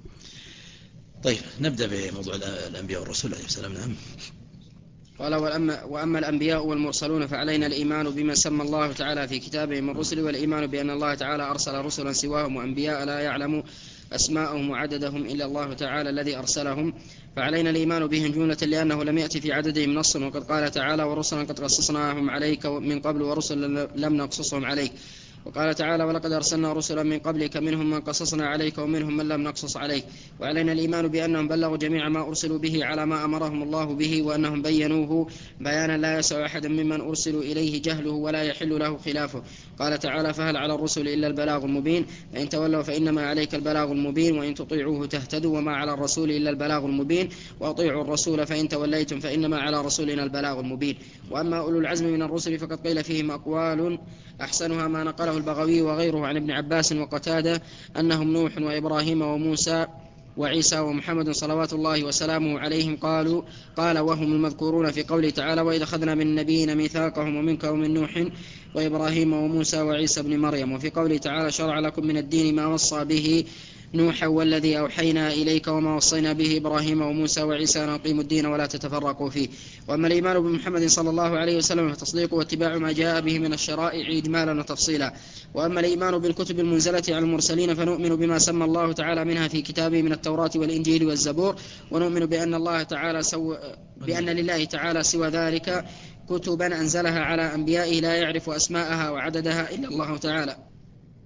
طيب نبدأ بموضوع الأنبياء والرسول عليه السلام. نعم. قال وأما, وأما الأنبياء والمرسلون فعلينا الإيمان بما سمى الله تعالى في كتابه من الرسل والإيمان بأن الله تعالى أرسل رسلا سواهم وأنبياء لا يعلم أسماءهم وعددهم إلا الله تعالى الذي أرسلهم فعلينا الإيمان بهم جملة لأنه لم يأتي في عددهم نص وقد قال تعالى ورسلا قد قصصناهم عليك من قبل ورسلا لم نقصصهم عليك. وقال تعالى ولقد أرسلنا رسلا من قبلك منهم من قصصنا عليك ومنهم من لم نقصص عليك. وعلينا الإيمان بأنهم بلغوا جميع ما أرسلوا به على ما أمرهم الله به وأنهم بينوه بيانا لا يسع أحد ممن أرسلوا إليه جهله ولا يحل له خلافه. قال تعالى فهل على الرسل إلا البلاغ المبين فإن تولوا فإنما عليك البلاغ المبين وإن تطيعوه تهتدوا وما على الرسول إلا البلاغ المبين وأطيعوا الرسول فإن توليتم فإنما على رسولنا البلاغ المبين. وأما أولو العزم من الرسل فقد قيل فيهم أقوال أحسنها ما نقله البغوي وغيره عن ابن عباس وقتادة أنهم نوح وإبراهيم وموسى وعيسى ومحمد صلوات الله وسلامه عليهم قالوا قال وهم المذكورون في قوله تعالى وإذا أخذنا من النبيين ميثاقهم ومنك ومن نوح وإبراهيم وموسى وعيسى بن مريم. وفي قوله تعالى شرع لكم من الدين ما وصى به نوحا والذي أوحينا إليك وما وصينا به إبراهيم وموسى وعيسى أن أقيموا الدين ولا تتفرقوا فيه. وأما الإيمان بمحمد صلى الله عليه وسلم فتصديقه واتباع ما جاء به من الشرائع إجمالا وتفصيلا. وأما الإيمان بالكتب المنزلة على المرسلين فنؤمن بما سمى الله تعالى منها في كتابه من التوراة والإنجيل والزبور ونؤمن بأن الله تعالى سو... بأن لله تعالى سوى ذلك كتبا أنزلها على أنبيائه لا يعرف أسماءها وعددها إلا الله تعالى.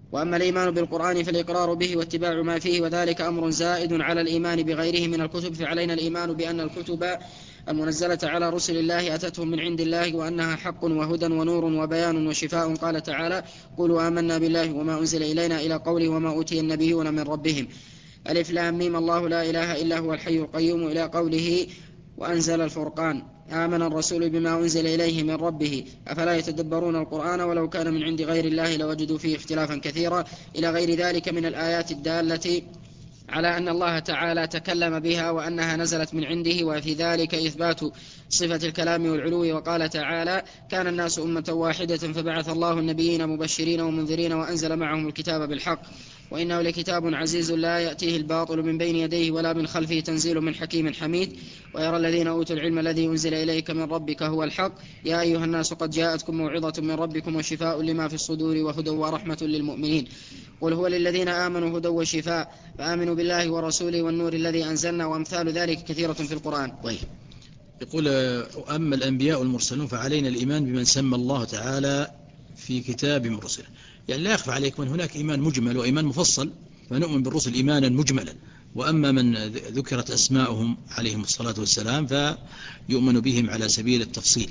وأما الإيمان بالقرآن فالإقرار به واتباع ما فيه، وذلك أمر زائد على الإيمان بغيره من الكتب. فعلينا الإيمان بأن الكتب المنزلة على رسل الله أتتهم من عند الله، وأنها حق وهدى ونور وبيان وشفاء. قال تعالى: قولوا آمنا بالله وما أنزل إلينا، إلى قوله: وما أوتي النبيون من ربهم. ألف لام ميم الله لا إله إلا هو الحي القيوم، إلى قوله: وأنزل الفرقان. آمن الرسول بما أنزل إليه من ربه، أفلا يتدبرون القرآن ولو كان من عند غير الله لوجدوا فيه اختلافا كثيرا، إلى غير ذلك من الآيات الدالة على أن الله تعالى تكلم بها وأنها نزلت من عنده. وفي ذلك إثبات صفة الكلام والعلو. وقال تعالى: كان الناس أمة واحدة فبعث الله النبيين مبشرين ومنذرين وأنزل معهم الكتاب بالحق وإنه لكتاب عزيز لا يأتيه الباطل من بين يديه ولا من خلفه، تنزيل من حكيم حميد. ويرى الذين أوتوا العلم الذي أنزل إليك من ربك هو الحق، يا أيها الناس قد جاءتكم موعظة من ربكم وشفاء لما في الصدور وهدى ورحمة للمؤمنين. قل هو للذين آمنوا هدى وشفاء، فآمنوا بالله ورسوله والنور الذي أنزلنا. وأمثال ذلك كثيرة في القرآن. طيب، يقول: أما الأنبياء والمرسلون فعلينا الإيمان بمن سمى الله تعالى في كتاب من رسله. يعني لا يخفى عليكم أن هناك إيمان مجمل وإيمان مفصل، فنؤمن بالرسل إيمانا مجملا. وأما من ذكرت أسماؤهم عليهم الصلاة والسلام فيؤمن بهم على سبيل التفصيل.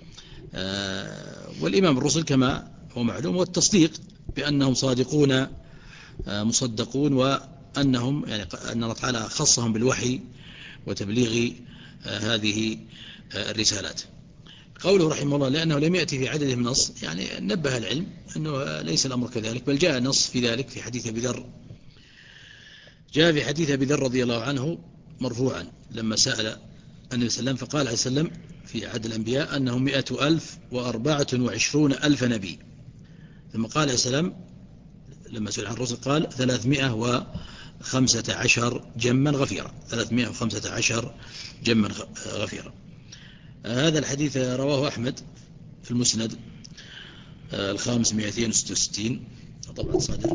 والإيمان بالرسل كما هو معلوم هو التصديق بأنهم صادقون مصدقون، وأنهم يعني أن الله تعالى خصهم بالوحي وتبليغ هذه الرسالات. قوله رحمه الله: لأنه لم يأتي في عددهم نص، يعني نبه العلم أنه ليس الأمر كذلك، بل جاء نص في ذلك في حديث أبي ذر. جاء في حديث أبي ذر رضي الله عنه مرفوعا لما سأل النبي صلى الله عليه وسلم، فقال عليه وسلم في عدد الأنبياء أنهم مئة ألف وأربعة وعشرون ألف نبي. ثم قال عليه السلام لما سئل عن الرسل قال: ثلاثمائة وخمسة عشر جما غفيرا. ثلاثمائة وخمسة عشر جما غفيرا. هذا الحديث رواه أحمد في المسند الخامس مئتين وستة وستين طبعا صادر،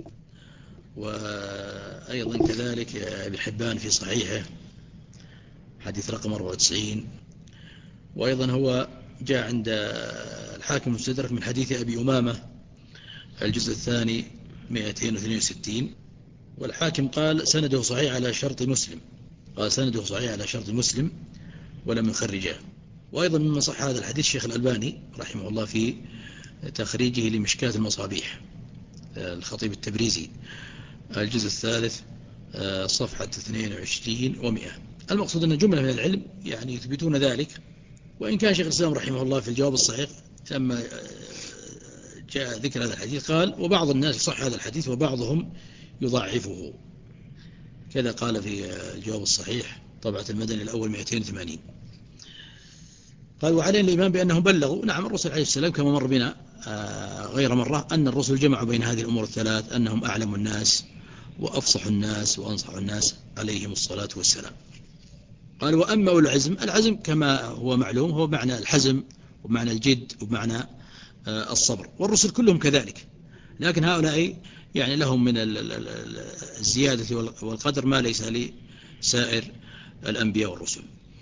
وأيضا كذلك ابن حبان في صحيحه حديث رقم أربعة وتسعين. وأيضا هو جاء عند الحاكم المستدرك من حديث أبي أمامة الجزء الثاني مئتين واثنين وستين. والحاكم قال: سنده صحيح على شرط مسلم. قال: سنده صحيح على شرط مسلم ولم يخرجه. وأيضا مما صح هذا الحديث الشيخ الألباني رحمه الله في تخريجه لمشكاة المصابيح، الخطيب التبريزي الجزء الثالث صفحة اثنين وعشرين ومئة. المقصود أن جملة من العلم يعني يثبتون ذلك، وإن كان شيخ الإسلام رحمه الله في الجواب الصحيح لما جاء ذكر هذا الحديث قال: وبعض الناس صح هذا الحديث وبعضهم يضعفه. كذا قال في الجواب الصحيح طبعة المدني الأول مئتين وثمانين. قال: وعلينا الإيمان بأنهم بلغوا. نعم، الرسل عليه السلام كما مر بنا غير مرة أن الرسل جمعوا بين هذه الأمور الثلاث، أنهم أعلم الناس وأفصح الناس وأنصح الناس عليهم الصلاة والسلام. قال: وأما العزم، العزم كما هو معلوم هو معنى الحزم ومعنى الجد ومعنى الصبر، والرسل كلهم كذلك، لكن هؤلاء يعني لهم من الزيادة والقدر ما ليس لسائر الأنبياء والرسل.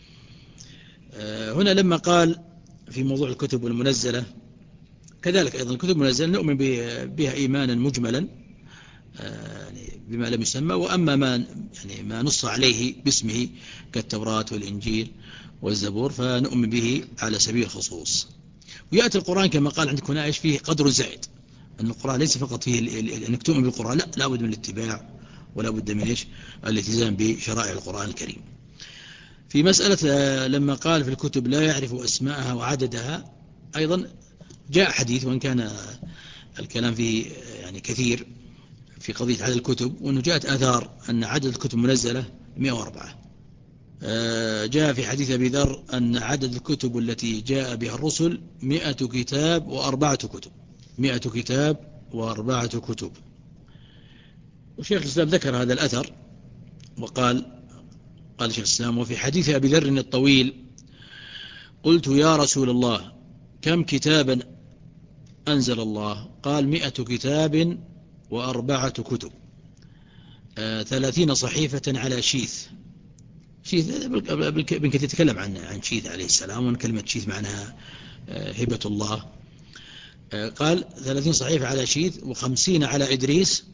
هنا لما قال في موضوع الكتب المنزلة كذلك أيضا الكتب المنزلة نؤمن بها إيمانا مجملا بما لم يسمى، وأما ما يعني ما نص عليه باسمه كالتوراة والإنجيل والزبور فنؤمن به على سبيل الخصوص. ويأتي القرآن كما قال عندك هنا إيش فيه قدر زائد، أن القرآن ليس فقط فيه أنك تؤمن بالقرآن، لا لا بد من الاتباع ولا بد من إيش الالتزام بشرائع القرآن الكريم. في مسألة لما قال في الكتب لا يعرف أسماءها وعددها، أيضا جاء حديث وإن كان الكلام فيه يعني كثير في قضية عدد الكتب، وأنه جاءت آثار أن عدد الكتب منزلة مئة وأربعة. جاء في حديث أبي ذر أن عدد الكتب التي جاء بها الرسل مئة كتاب وأربعة كتب. مئة كتاب وأربعة كتب. وشيخ الإسلام ذكر هذا الأثر وقال: قال شيخ الإسلام: وفي حديث أبي ذر الطويل قلت يا رسول الله كم كتابا أنزل الله؟ قال: مئة كتاب وأربعة كتب، آه ثلاثين صحيفة على شيث. شيث ابن كثير يتكلم عن عن شيث عليه السلام، وأن كلمة شيث معناها آه هبة الله. قال ثلاثين صحيفة على شيث وخمسين على إدريس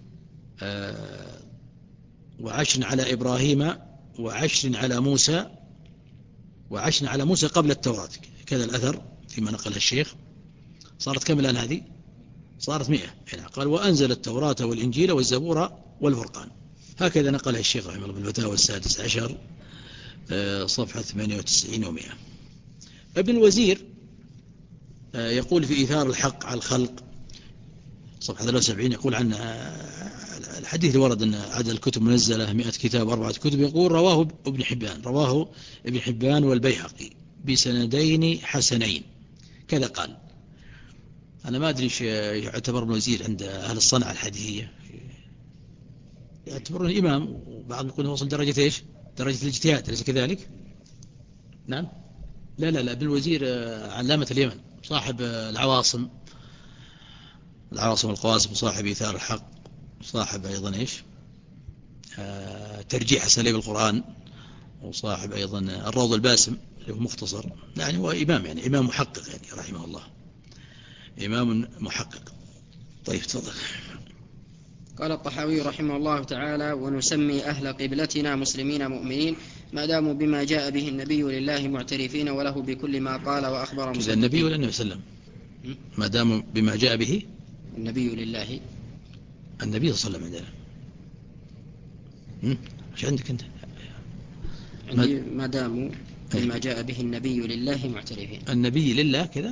وعشر على إبراهيم وعشر على موسى وعشر على موسى قبل التوراة. كذا الأثر فيما نقله الشيخ. صارت كم الآن هذه؟ صارت مئة. قال وأنزل التوراة والإنجيل والزبور والفرقان. هكذا نقله الشيخ رحمه الله بالفتاوى السادس عشر صفحة ثمانية وتسعين ومئة. ابن الوزير يقول في إيثار الحق على الخلق صفحة ثلاثة وسبعين يقول عن الحديث ورد أن عدد الكتب منزلة مئة كتاب وأربعة كتب. يقول رواه ابن حبان رواه ابن حبان والبيهقي بسندين حسنين. كذا قال. أنا ما أدري ايش يعتبر ابن الوزير عند أهل الصنعة الحديثية. يعتبرون إمام وبعض يقول وصل درجة إيش؟ درجة الاجتهاد. أليس كذلك؟ نعم. لا لا لا ابن الوزير علامة اليمن صاحب العواصم العواصم القواسم صاحب إيثار الحق صاحب أيضا إيش آه ترجيح أساليب القرآن وصاحب أيضا الروض الباسم اللي هو مختصر. يعني هو إمام يعني إمام محقق يعني رحمه الله إمام محقق. طيب تفضل. قال الطحاوي رحمه الله تعالى ونسمي أهل قبلتنا مسلمين مؤمنين ما داموا بما جاء به النبي لله معترفين وله بكل ما قال وأخبر مصدقين. النبي ولا النبي صلى الله عليه وسلم ما داموا بما جاء به النبي لله النبي صلى الله عليه وسلم عندنا. ايش عندك انت؟ عندي ما داموا بما جاء به النبي لله معترفين. النبي لله كذا.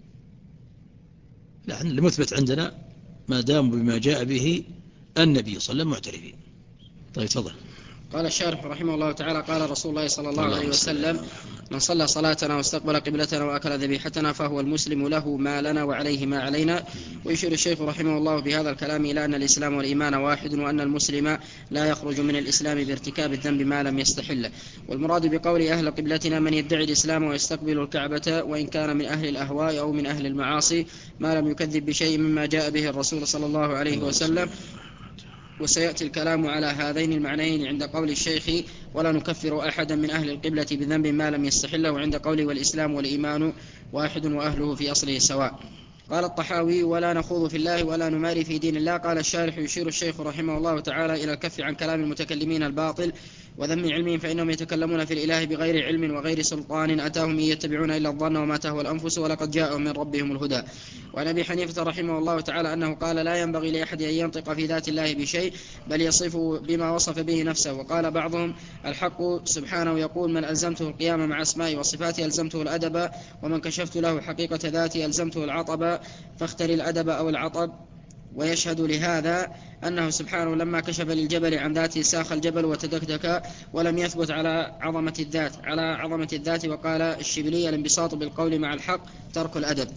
لا المثبت عندنا ما داموا بما جاء به النبي صلى الله عليه وسلم معترفين. طيب تفضل. قال الشارح رحمه الله تعالى قال رسول الله صلى الله عليه وسلم من صلى صلاتنا واستقبل قبلتنا وأكل ذبيحتنا فهو المسلم له ما لنا وعليه ما علينا. ويشير الشيخ رحمه الله بهذا الكلام إلى أن الإسلام والإيمان واحد وأن المسلم لا يخرج من الإسلام بارتكاب الذنب ما لم يستحله. والمراد بقول أهل قبلتنا من يدعي الإسلام ويستقبل الكعبة وإن كان من أهل الأهواء أو من أهل المعاصي ما لم يكذب بشيء مما جاء به الرسول صلى الله عليه وسلم. وسيأتي الكلام على هذين المعنيين عند قول الشيخ ولا نكفر أحدا من أهل القبلة بذنب ما لم يستحله وعند قول والإسلام والإيمان واحد وأهله في أصله سواء. قال الطحاوي ولا نخوض في الله ولا نماري في دين الله. قال الشارح يشير الشيخ رحمه الله تعالى إلى الكف عن كلام المتكلمين الباطل وذم علمهم فإنهم يتكلمون في الإله بغير علم وغير سلطان أتاهم إن يتبعون إلا الظن وما تهوى الأنفس ولقد جاءهم من ربهم الهدى. وعن أبي حنيفة رحمه الله تعالى أنه قال لا ينبغي لأحد أن ينطق في ذات الله بشيء بل يصف بما وصف به نفسه. وقال بعضهم الحق سبحانه يقول من ألزمته القيام مع أسمائي وصفاتي ألزمته الأدب ومن كشفت له حقيقة ذاتي ألزمته العطب فاختر الأدب أو العطب. ويشهد لهذا أنه سبحانه لما كشف للجبل عن ذاته ساخ الجبل وتدكدك ولم يثبت على عظمة الذات على عظمة الذات. وقال الشبلي الانبساط بالقول مع الحق ترك الأدب.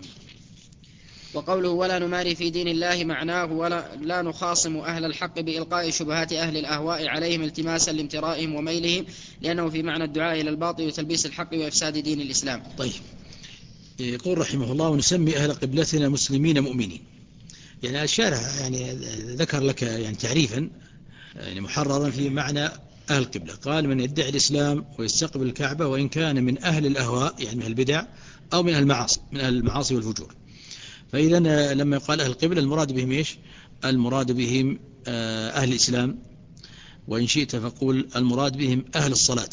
وقوله ولا نماري في دين الله معناه ولا لا نخاصم أهل الحق بإلقاء شبهات أهل الأهواء عليهم التماسا لامترائهم وميلهم لأنه في معنى الدعاء إلى الباطل وتلبيس الحق وإفساد دين الإسلام. طيب يقول رحمه الله ونسمي أهل قبلتنا مسلمين مؤمنين. يعني الشارح يعني ذكر لك يعني تعريفا يعني محررا في معنى أهل القبلة. قال من يدعي الإسلام ويستقبل الكعبة وإن كان من أهل الأهواء يعني من البدع أو من أهل المعاصي من أهل المعاصي والفجور. فإذا لما يقال أهل القبلة المراد بهم إيش؟ المراد بهم أهل الإسلام وإن شئت فقول المراد بهم أهل الصلاة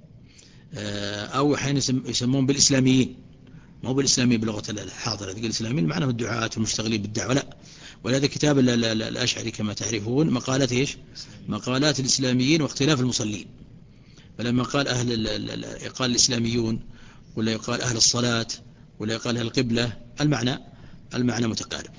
أو أحيانا يسمون بالإسلاميين ما هو بالإسلاميين بلغة الحاضرة. تقول الإسلاميين معناهم الدعاة والمشتغلين بالدعوة لا. ولهذا كتاب الأشعري كما تعرفون مقالات إيش؟ مقالات الإسلاميين واختلاف المصلين. فلما قال أهل يقال الإسلاميون ولا يقال أهل الصلاة ولا يقال أهل القبلة المعنى المعنى متقارب.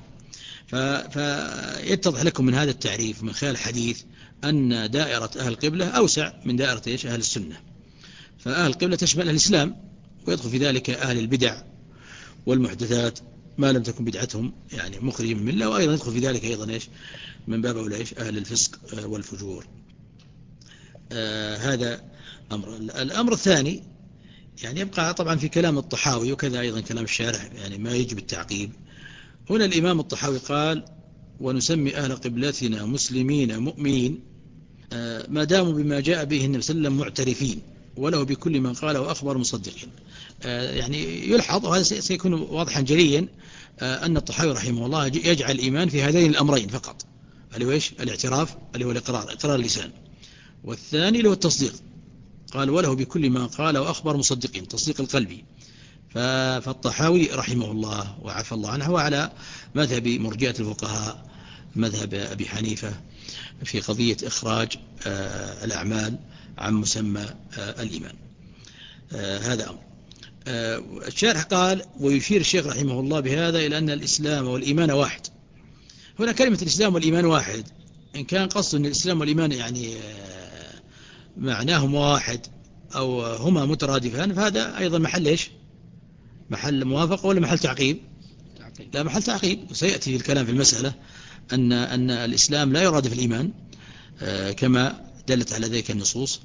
فيتضح لكم من هذا التعريف من خلال الحديث أن دائرة أهل القبلة أوسع من دائرة إيش؟ أهل السنة. فأهل القبلة تشمل أهل الإسلام ويدخل في ذلك أهل البدع والمحدثات ما لم تكن بدعتهم يعني مخرجة من الله. وأيضا يدخل في ذلك أيضا إيش؟ من باب أولى إيش؟ أهل الفسق والفجور. آه هذا أمر. الأمر الثاني يعني يبقى طبعا في كلام الطحاوي وكذا أيضا كلام الشارح يعني ما يجب التعقيب. هنا الإمام الطحاوي قال ونسمي أهل قبلتنا مسلمين مؤمنين آه ما داموا بما جاء به النبي صلى الله عليه وسلم معترفين. وله بكل ما قاله أخبر مصدقين. يعني يلحظ، وهذا سيكون واضحا جليا، أن الطحاوي رحمه الله يجعل الإيمان في هذين الأمرين فقط، اللي هو إيش؟ الاعتراف، اللي هو الإقرار، إقرار اللسان، والثاني اللي هو التصديق. قال وله بكل ما قاله أخبر مصدقين، تصديق القلبي. فالطحاوي رحمه الله وعفى الله عنه هو على مذهب مرجئة الفقهاء، مذهب أبي حنيفة، في قضية إخراج الأعمال عن مسمى الإيمان. هذا أمر. الشارح قال ويشير الشيخ رحمه الله بهذا إلى أن الإسلام والإيمان واحد. هنا كلمة الإسلام والإيمان واحد، إن كان قصد أن الإسلام والإيمان يعني معناهما واحد أو هما مترادفان، فهذا أيضا محل إيش؟ محل موافقة ولا محل تعقيب؟ لا، محل تعقيب. وسيأتي الكلام في المسألة أن أن الإسلام لا يرادف الإيمان كما دلت على ذلك النصوص.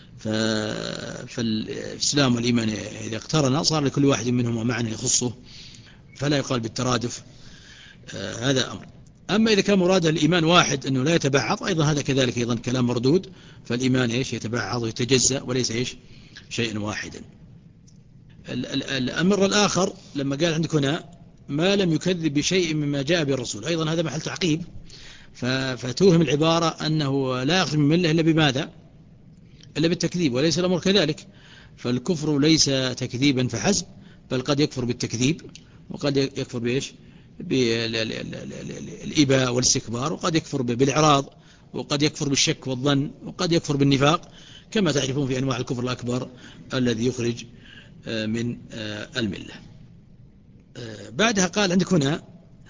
فالإسلام والإيمان إذا اقترنا صار لكل واحد منهما معنى يخصه، فلا يقال بالترادف. هذا أمر. أما إذا كان مراد الإيمان واحد أنه لا يتبعض، أيضا هذا كذلك أيضا كلام مردود. فالإيمان إيش؟ يتبعض ويتجزأ وليس إيش؟ شيئا واحدا. الأمر الآخر لما قال عندك هنا ما لم يكذب بشيء مما جاء بالرسول، أيضا هذا محل تعقيب. فتوهم العبارة أنه لا يخرج من مله إلا بماذا؟ إلا بالتكذيب، وليس الأمر كذلك. فالكفر ليس تكذيبا فحسب، بل قد يكفر بالتكذيب، وقد يكفر بإيش؟ بالإباء والاستكبار، وقد يكفر بالإعراض، وقد يكفر بالشك والظن، وقد يكفر بالنفاق، كما تعرفون في أنواع الكفر الأكبر الذي يخرج من الملة. بعدها قال عندك هنا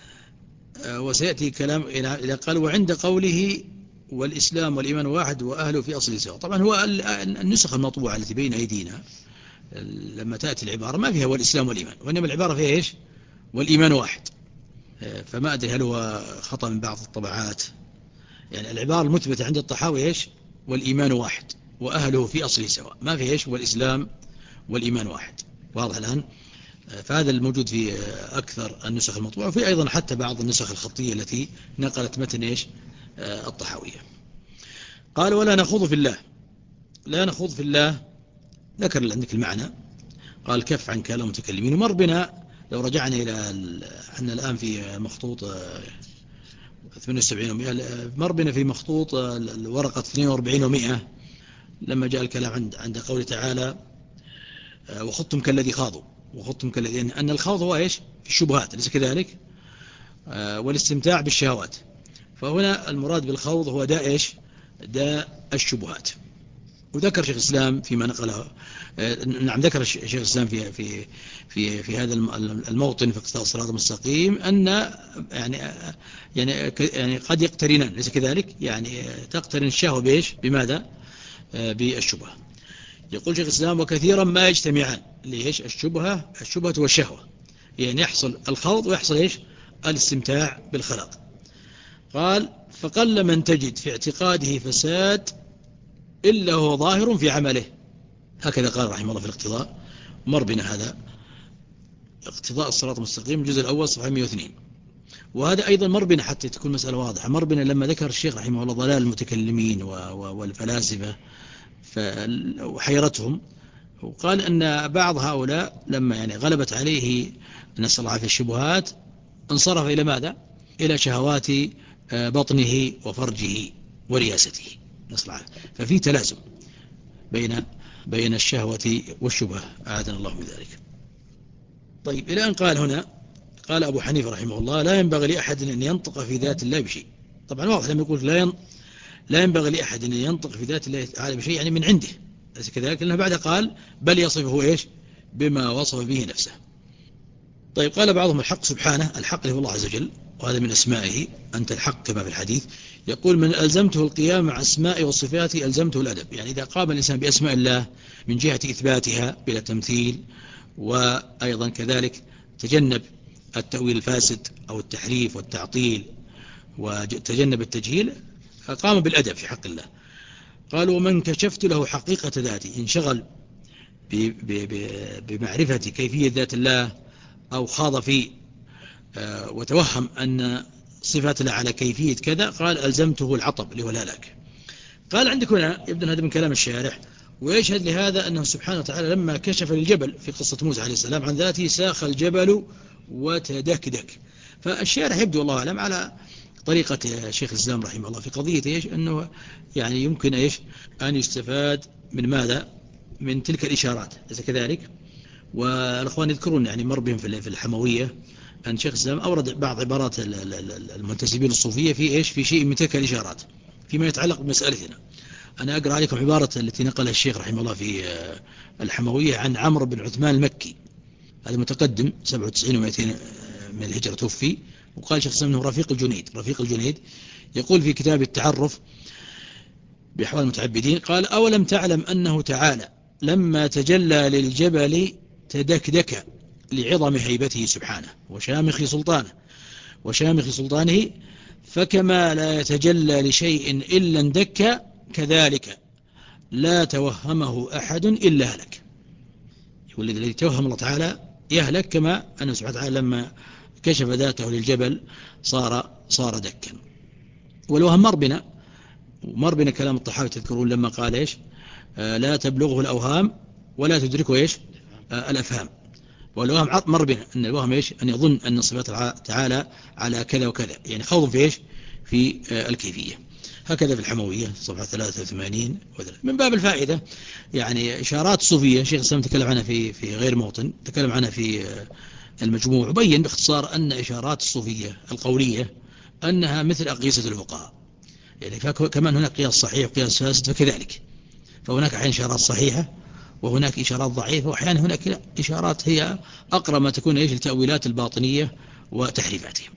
وسيأتي كلام إلى قال وعند قوله والإسلام والإيمان واحد وأهله في أصل سواء. طبعا هو النسخ المطبوعة التي بين أيدينا لما تأتي العبارة ما فيها والإسلام والإيمان، وإنما العبارة فيها إيش؟ والإيمان واحد. فما أدري هل هو خطأ من بعض الطبعات. يعني العبارة المثبتة عند الطحاوي إيش؟ والإيمان واحد وأهله في أصل سواء، ما فيه إيش؟ والإسلام والإيمان واحد. واضح الآن؟ فهذا الموجود في أكثر النسخ المطبوعة، وفي أيضا حتى بعض النسخ الخطية التي نقلت متن إيش؟ الطحاوية. قال ولا نخوض في الله. لا نخوض في الله، ذكر عندك المعنى، قال كف عن كلام المتكلمين. ومر بنا لو رجعنا إلى أن الآن في مخطوط ثمانية وسبعين ومئة، مر بنا في مخطوط الورقة اثنين وأربعين ومئة لما جاء الكلام عند عند قوله تعالى وخضتم كالذي خاضوا. وخضتم كالذي، أن الخوض هو إيش؟ في الشبهات، ليس كذلك؟ والاستمتاع بالشهوات. فهنا المراد بالخوض هو داء إيش؟ داء الشبهات. وذكر شيخ الإسلام فيما نقله، نعم ذكر شيخ الإسلام في في في في هذا الموطن في اقتضاء الصراط المستقيم أن يعني يعني يعني قد يقترنان، ليس كذلك؟ يعني تقترن الشهوة بإيش؟ بماذا؟ بالشبهة. يقول شيخ الإسلام وكثيرا ما يجتمعان. ليش؟ الشبهة الشبهة والشهوة، يعني يحصل الخوض ويحصل إيش؟ الاستمتاع بالخلق. قال فقل من تجد في اعتقاده فساد إلا هو ظاهر في عمله. هكذا قال رحمه الله في الاقتضاء. مر بنا هذا اقتضاء الصراط المستقيم الجزء الأول صفحة مئة واثنين. وهذا أيضا مر بنا حتى تكون مسألة واضحة. مر بنا لما ذكر الشيخ رحمه الله ضلال المتكلمين والفلاسفة وحيرتهم، وقال أن بعض هؤلاء لما يعني غلبت عليه نسأل الله في الشبهات انصرف إلى ماذا؟ إلى شهوات بطنه وفرجه ورياسته، نسأل الله. ففي تلازم بين بين الشهوة والشبهة، أعاذنا الله من ذلك. طيب إلى أن قال هنا قال أبو حنيفة رحمه الله لا ينبغي لأحد أن ينطق في ذات الله بشيء. طبعا واضح لما يقول لا ين... لا ينبغي لأحد أن ينطق في ذات الله تعالى بشيء، يعني من عنده، ليس كذلك؟ لأنه بعد قال بل يصفه إيش؟ بما وصف به نفسه. طيب قال بعضهم الحق سبحانه، الحق هو الله عز وجل، وهذا من أسمائه، أنت الحق كما في الحديث. يقول من ألزمته القيام مع أسمائه وصفاته ألزمته الأدب. يعني إذا قام الإنسان بأسماء الله من جهة إثباتها بلا تمثيل، وأيضا كذلك تجنب التأويل الفاسد أو التحريف والتعطيل وتجنب التجهيل، فقام بالأدب في حق الله. قالوا ومن كشفت له حقيقة ذاته، انشغل بمعرفة كيفية ذات الله أو خاض في وتوهم أن صفات الله على كيفية كذا، قال ألزمته العطب اللي هو الهلاك. قال عندك هنا يبدأ هذا من كلام الشارح ويشهد لهذا أنه سبحانه وتعالى لما كشف للجبل في قصة موسى عليه السلام عن ذاته ساخ الجبل وتدكدك. فالشارح يبدو الله أعلم على طريقة شيخ الإسلام رحمه الله في قضية إيش أنه يعني يمكن إيش أن يستفاد من ماذا من تلك الإشارات إذا كذلك. والأخوان يذكرون يعني مر بهم في الحموية أن شيخ الإسلام أورد بعض عبارات المنتسبين الصوفية في إيش في شيء من تلك الإشارات فيما يتعلق بمسألتنا. أنا أقرأ عليكم عبارة التي نقلها الشيخ رحمه الله في الحموية عن عمرو بن عثمان المكي، هذا متقدم سبعة وتسعين ومئتين من الهجرة توفي، وقال شيخ الإسلام أنه رفيق الجنيد. رفيق الجنيد يقول في كتاب التعرف بأحوال المتعبدين قال: أولم تعلم أنه تعالى لما تجلى للجبل تدكدك لعظم هيبته سبحانه وشامخ سلطانه وشامخ سلطانه، فكما لا يتجلى لشيء إلا اندك كذلك لا توهمه أحد إلا هلك. يقول الذي توهم الله تعالى يهلك، كما أنه سبحانه وتعالى لما كشف ذاته للجبل صار صار دكا. والوهم مر بنا ومر بنا كلام الطحاوي تذكرون لما قال إيش آه لا تبلغه الأوهام ولا تدركه إيش آه الأفهام. والوهم مر بنا أن الوهم إيش أن يظن أن صفات تعالى على كذا وكذا، يعني خوض في إيش في آه الكيفية. هكذا في الحموية صفحة ثلاثة وثمانين. من باب الفائدة يعني إشارات صوفية شيخ الإسلام تكلم عنها في في غير موطن، تكلم عنها في المجموع، وبين باختصار أن إشارات الصوفية القولية أنها مثل أقيسة الفقهاء، يعني كمان هناك قياس صحيح وقياس فاسد فكذلك، فهناك أحيانا إشارات صحيحة وهناك إشارات ضعيفة، وأحيانا هناك إشارات هي أقرب ما تكون إيش لتأويلات الباطنية وتحريفاتهم.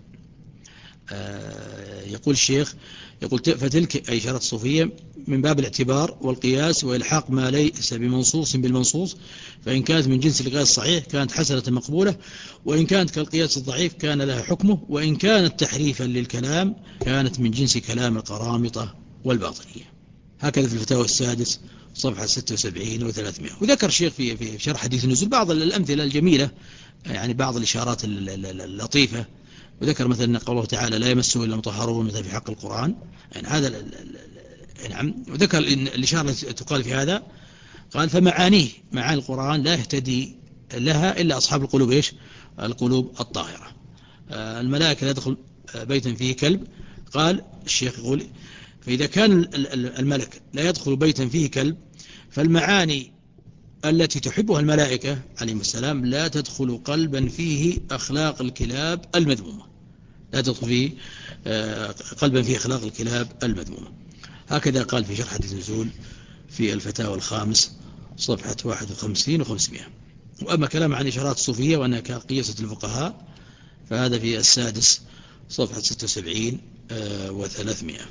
آه يقول الشيخ يقول فتلك أي إشارات الصوفية من باب الاعتبار والقياس وإلحاق ما ليس بمنصوص بالمنصوص، فإن كانت من جنس القياس الصحيح كانت حسنة مقبولة، وإن كانت كالقياس الضعيف كان لها حكمه، وإن كانت تحريفا للكلام كانت من جنس كلام القرامطة والباطنية. هكذا في الفتاوى السادس صفحة ستة وسبعين وثلاثمائة. وذكر الشيخ في في شرح حديث النزول بعض الأمثلة الجميلة، يعني بعض الإشارات اللطيفة، وذكر مثلا قوله تعالى لا يمسه إلا المطهرون مثل في حق القرآن، يعني هذا نعم. وذكر الإشارة التي تقال في هذا قال فمعانيه معاني القرآن لا يهتدي لها إلا أصحاب القلوب إيش القلوب الطاهرة. الملائكة لا يدخل بيتا فيه كلب، قال الشيخ يقول فإذا كان الملك لا يدخل بيتا فيه كلب فالمعاني التي تحبها الملائكة عليهم السلام لا تدخل قلبا فيه أخلاق الكلاب المذمومة، لا تدخل فيه قلبا فيه أخلاق الكلاب المذمومة. هكذا قال في شرح حديث النزول في الفتاوى الخامس صفحة واحد وخمسين وخمسمائة. وأما كلام عن إشارات الصوفية وأنها كقياسة الفقهاء فهذا في السادس صفحة ستة وسبعين وثلاثمائة.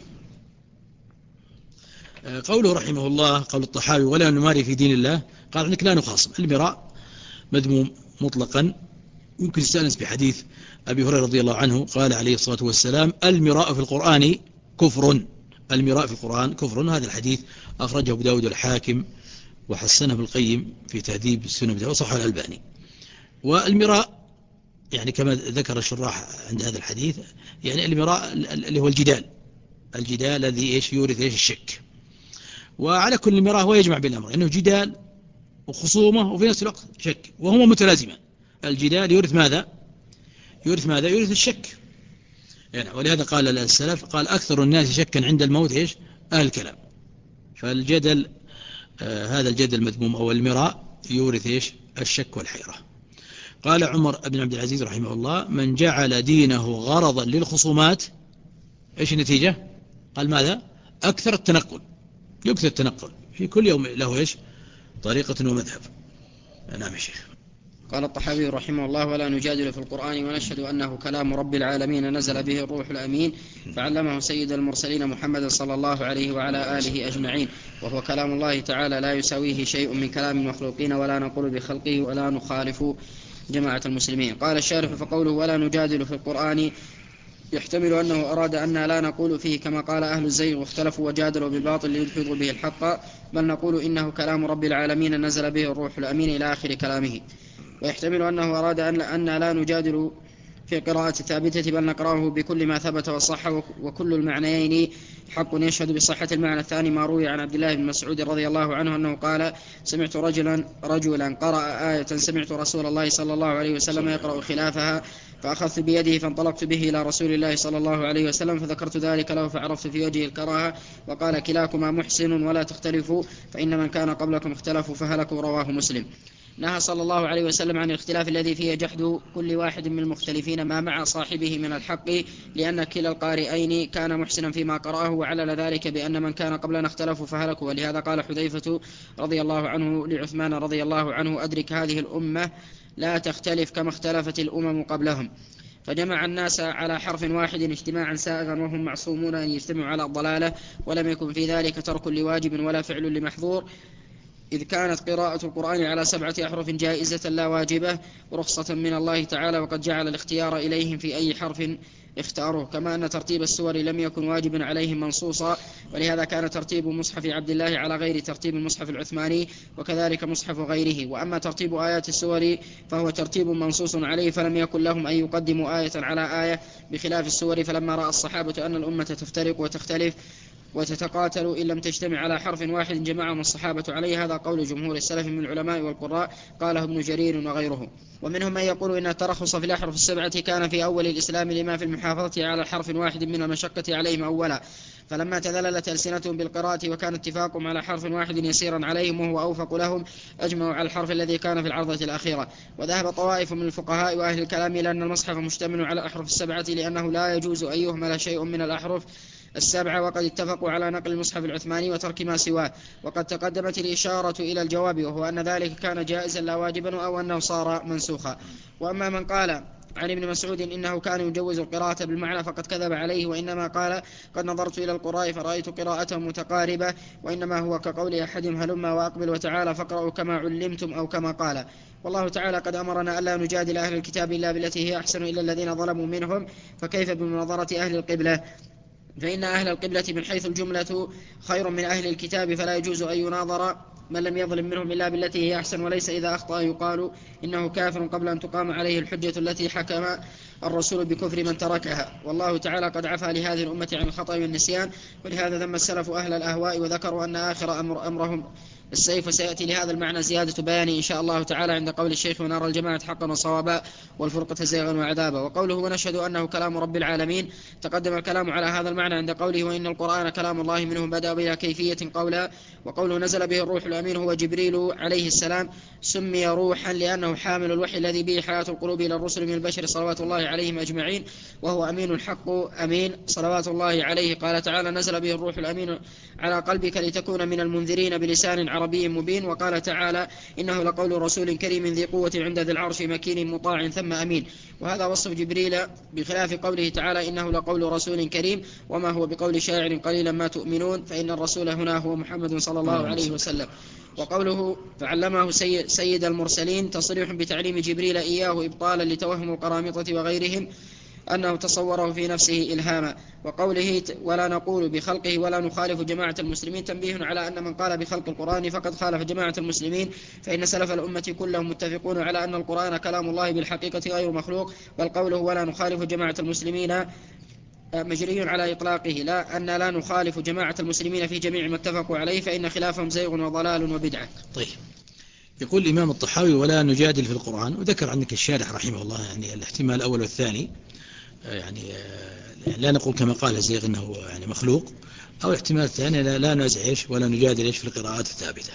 قوله رحمه الله قول الطحاوي ولا نماري في دين الله، قال عنك لا نخاصم. المراء مذموم مطلقا. يمكن يستأنس بحديث أبي هريرة رضي الله عنه قال عليه الصلاة والسلام المراء في القرآن كفر. المراء في القرآن كفر. هذا الحديث أخرجه أبو داود الحاكم وحسنه ابن القيم في تهذيب السنة وصححه الألباني. والمراء يعني كما ذكر الشراح عند هذا الحديث يعني المراء اللي هو الجدال، الجدال الذي إيش يورث إيش الشك. وعلى كل المراء هو يجمع بين الأمر، إنه جدال وخصومة وفي نفس الوقت شك، وهما متلازمان. الجدال يورث ماذا؟ يورث ماذا؟ يورث الشك. يعني ولهذا قال السلف قال أكثر الناس شكا عند الموت إيش؟ أهل الكلام. فالجدل آه هذا الجدل المذموم أو المراء يورث إيش؟ الشك والحيرة. قال عمر بن عبد العزيز رحمه الله من جعل دينه غرضا للخصومات إيش النتيجة؟ قال ماذا؟ أكثر التنقل، يكثر التنقل في كل يوم له إيش؟ طريقة ومذهب. نعم يا شيخ. قال الطحاوي رحمه الله ولا نجادل في القرآن ونشهد أنه كلام رب العالمين نزل به الروح الأمين فعلمه سيد المرسلين محمد صلى الله عليه وعلى آله أجمعين، وهو كلام الله تعالى لا يساويه شيء من كلام المخلوقين ولا نقول بخلقه ولا نخالف جماعة المسلمين. قال الشارح فقوله ولا نجادل في القرآن يحتمل أنه أراد أن لا نقول فيه كما قال أهل الزيغ واختلفوا وجادلوا بالباطل ليدحضوا به الحق، بل نقول إنه كلام رب العالمين نزل به الروح الأمين إلى آخر كلامه. ويحتمل أنه أراد أن لا نجادل في قراءة الثابتة، بل نقرأه بكل ما ثبت وصح، وكل المعنيين حق يشهد بصحة المعنى الثاني. ما روي عن عبد الله بن مسعود رضي الله عنه أنه قال: سمعت رجلا رجلا قرأ آية سمعت رسول الله صلى الله عليه وسلم يقرأ خلافها، فأخذت بيده فانطلقت به إلى رسول الله صلى الله عليه وسلم، فذكرت ذلك له فعرفت في وجهه الكراهة، وقال: كلاكما محسن ولا تختلفوا، فإن من كان قبلكم اختلفوا فهلكوا. رواه مسلم. نهى صلى الله عليه وسلم عن الاختلاف الذي فيه جحد كل واحد من المختلفين ما مع صاحبه من الحق، لأن كلا القارئين كان محسنا فيما قرأه، وعلل ذلك بأن من كان قبلنا اختلفوا فهلكوا. ولهذا قال حذيفة رضي الله عنه لعثمان رضي الله عنه: أدرك هذه الأمة لا تختلف كما اختلفت الأمم قبلهم. فجمع الناس على حرف واحد اجتماعا سائغا، وهم معصومون أن يجتمعوا على الضلالة، ولم يكن في ذلك ترك لواجب ولا فعل لمحظور، إذ كانت قراءة القرآن على سبعة أحرف جائزة لا واجبة، رخصة من الله تعالى، وقد جعل الاختيار إليهم في أي حرف اختاروه، كما أن ترتيب السور لم يكن واجبا عليهم منصوصا، ولهذا كان ترتيب مصحف عبد الله على غير ترتيب المصحف العثماني، وكذلك مصحف غيره. وأما ترتيب آيات السور فهو ترتيب منصوص عليه، فلم يكن لهم أن يقدموا آية على آية بخلاف السور. فلما رأى الصحابة أن الأمة تفترق وتختلف وتتقاتل إن لم تجتمع على حرف واحد جمعهم الصحابة عليه. هذا قول جمهور السلف من العلماء والقراء، قاله ابن جرير وغيره. ومنهم من يقول إن الترخص في الأحرف السبعة كان في أول الإسلام لما في المحافظة على حرف واحد من المشقة عليهم أولا، فلما تذللت ألسنتهم بالقراءة وكان اتفاقهم على حرف واحد يسيرا عليهم وهو أوفق لهم، أجمعوا على الحرف الذي كان في العرضة الأخيرة. وذهب طوائف من الفقهاء وأهل الكلام لأن المصحف مشتمل على الأحرف السبعة، لأنه لا يجوز أن يهمل شيء من الأحرف السبعة، وقد اتفقوا على نقل المصحف العثماني وترك ما سواه. وقد تقدمت الإشارة إلى الجواب، وهو أن ذلك كان جائزا لا واجبا، أو أنه صار منسوخا. وأما من قال عن ابن مسعود إنه كان يجوز القراءة بالمعنى فقد كذب عليه، وإنما قال: قد نظرت إلى القراء فرأيت قراءتهم متقاربة، وإنما هو كقول أحدهم: هلما وأقبل وتعالى فاقرأوا كما علمتم، أو كما قال. والله تعالى قد أمرنا ألا نجادل أهل الكتاب إلا بالتي هي أحسن إلا الذين ظلموا منهم، فكيف بمناظرة أهل القبلة؟ فإن أهل القبلة من حيث الجملة خير من أهل الكتاب، فلا يجوز أن يناظر من لم يظلم منهم إلا بالتي هي أحسن، وليس إذا أخطأ يقال إنه كافر قبل أن تقام عليه الحجة التي حكم الرسول بكفر من تركها. والله تعالى قد عفى لهذه الأمة عن الخطأ والنسيان، ولهذا ذم السلف أهل الأهواء وذكروا أن آخر أمر أمرهم السيف. وسيأتي لهذا المعنى زيادة بيان إن شاء الله تعالى عند قول الشيخ: ونرى الجماعة حقا وصوابا والفرقة زيغا وعذابا. وقوله: ونشهد أنه كلام رب العالمين، تقدم الكلام على هذا المعنى عند قوله: وإن القرآن كلام الله منه بدأ بلا كيفية قولا. وقوله: نزل به الروح الأمين هو جبريل عليه السلام، سمي روحا لأنه حامل الوحي الذي به حياة القلوب إلى الرسل من البشر صلوات الله عليهم أجمعين، وهو أمين الحق أمين صلوات الله عليه. قال تعالى: نزل به الروح الأمين على قلبك لتكون من المنذرين بلسان عربي مبين. وقال تعالى: إنه لقول رسول كريم ذي قوة عند ذي العرش مكين مطاع ثم أمين. وهذا وصف جبريل، بخلاف قوله تعالى: إنه لقول رسول كريم، وما هو بقول شاعر قليلا ما تؤمنون، فإن الرسول هنا هو محمد صلى الله عليه وسلم. وقوله: فعلمه سيد المرسلين، تصريح بتعليم جبريل إياه إبطالا لتوهم القرامطة وغيرهم أنه تصوره في نفسه إلهاما. وقوله: ولا نقول بخلقه ولا نخالف جماعة المسلمين، تنبيه على أن من قال بخلق القرآن فقد خالف جماعة المسلمين، فإن سلف الأمة كلهم متفقون على أن القرآن كلام الله بالحقيقة غير مخلوق. بل قوله: ولا نخالف جماعة المسلمين مجري على إطلاقه، لا أن لا نخالف جماعة المسلمين في جميع ما اتفقوا عليه، فإن خلافهم زيغ وضلال وبدعة. طيب، يقول الإمام الطحاوي: ولا نجادل في القرآن. وذكر عنك الشارح رحمه الله يعني الاحتمال الأول والثاني، يعني لا نقول كما قال الزيغ أنه يعني مخلوق، أو الاحتمال الثاني لا نزعج ولا نجادل في القراءات الثابتة.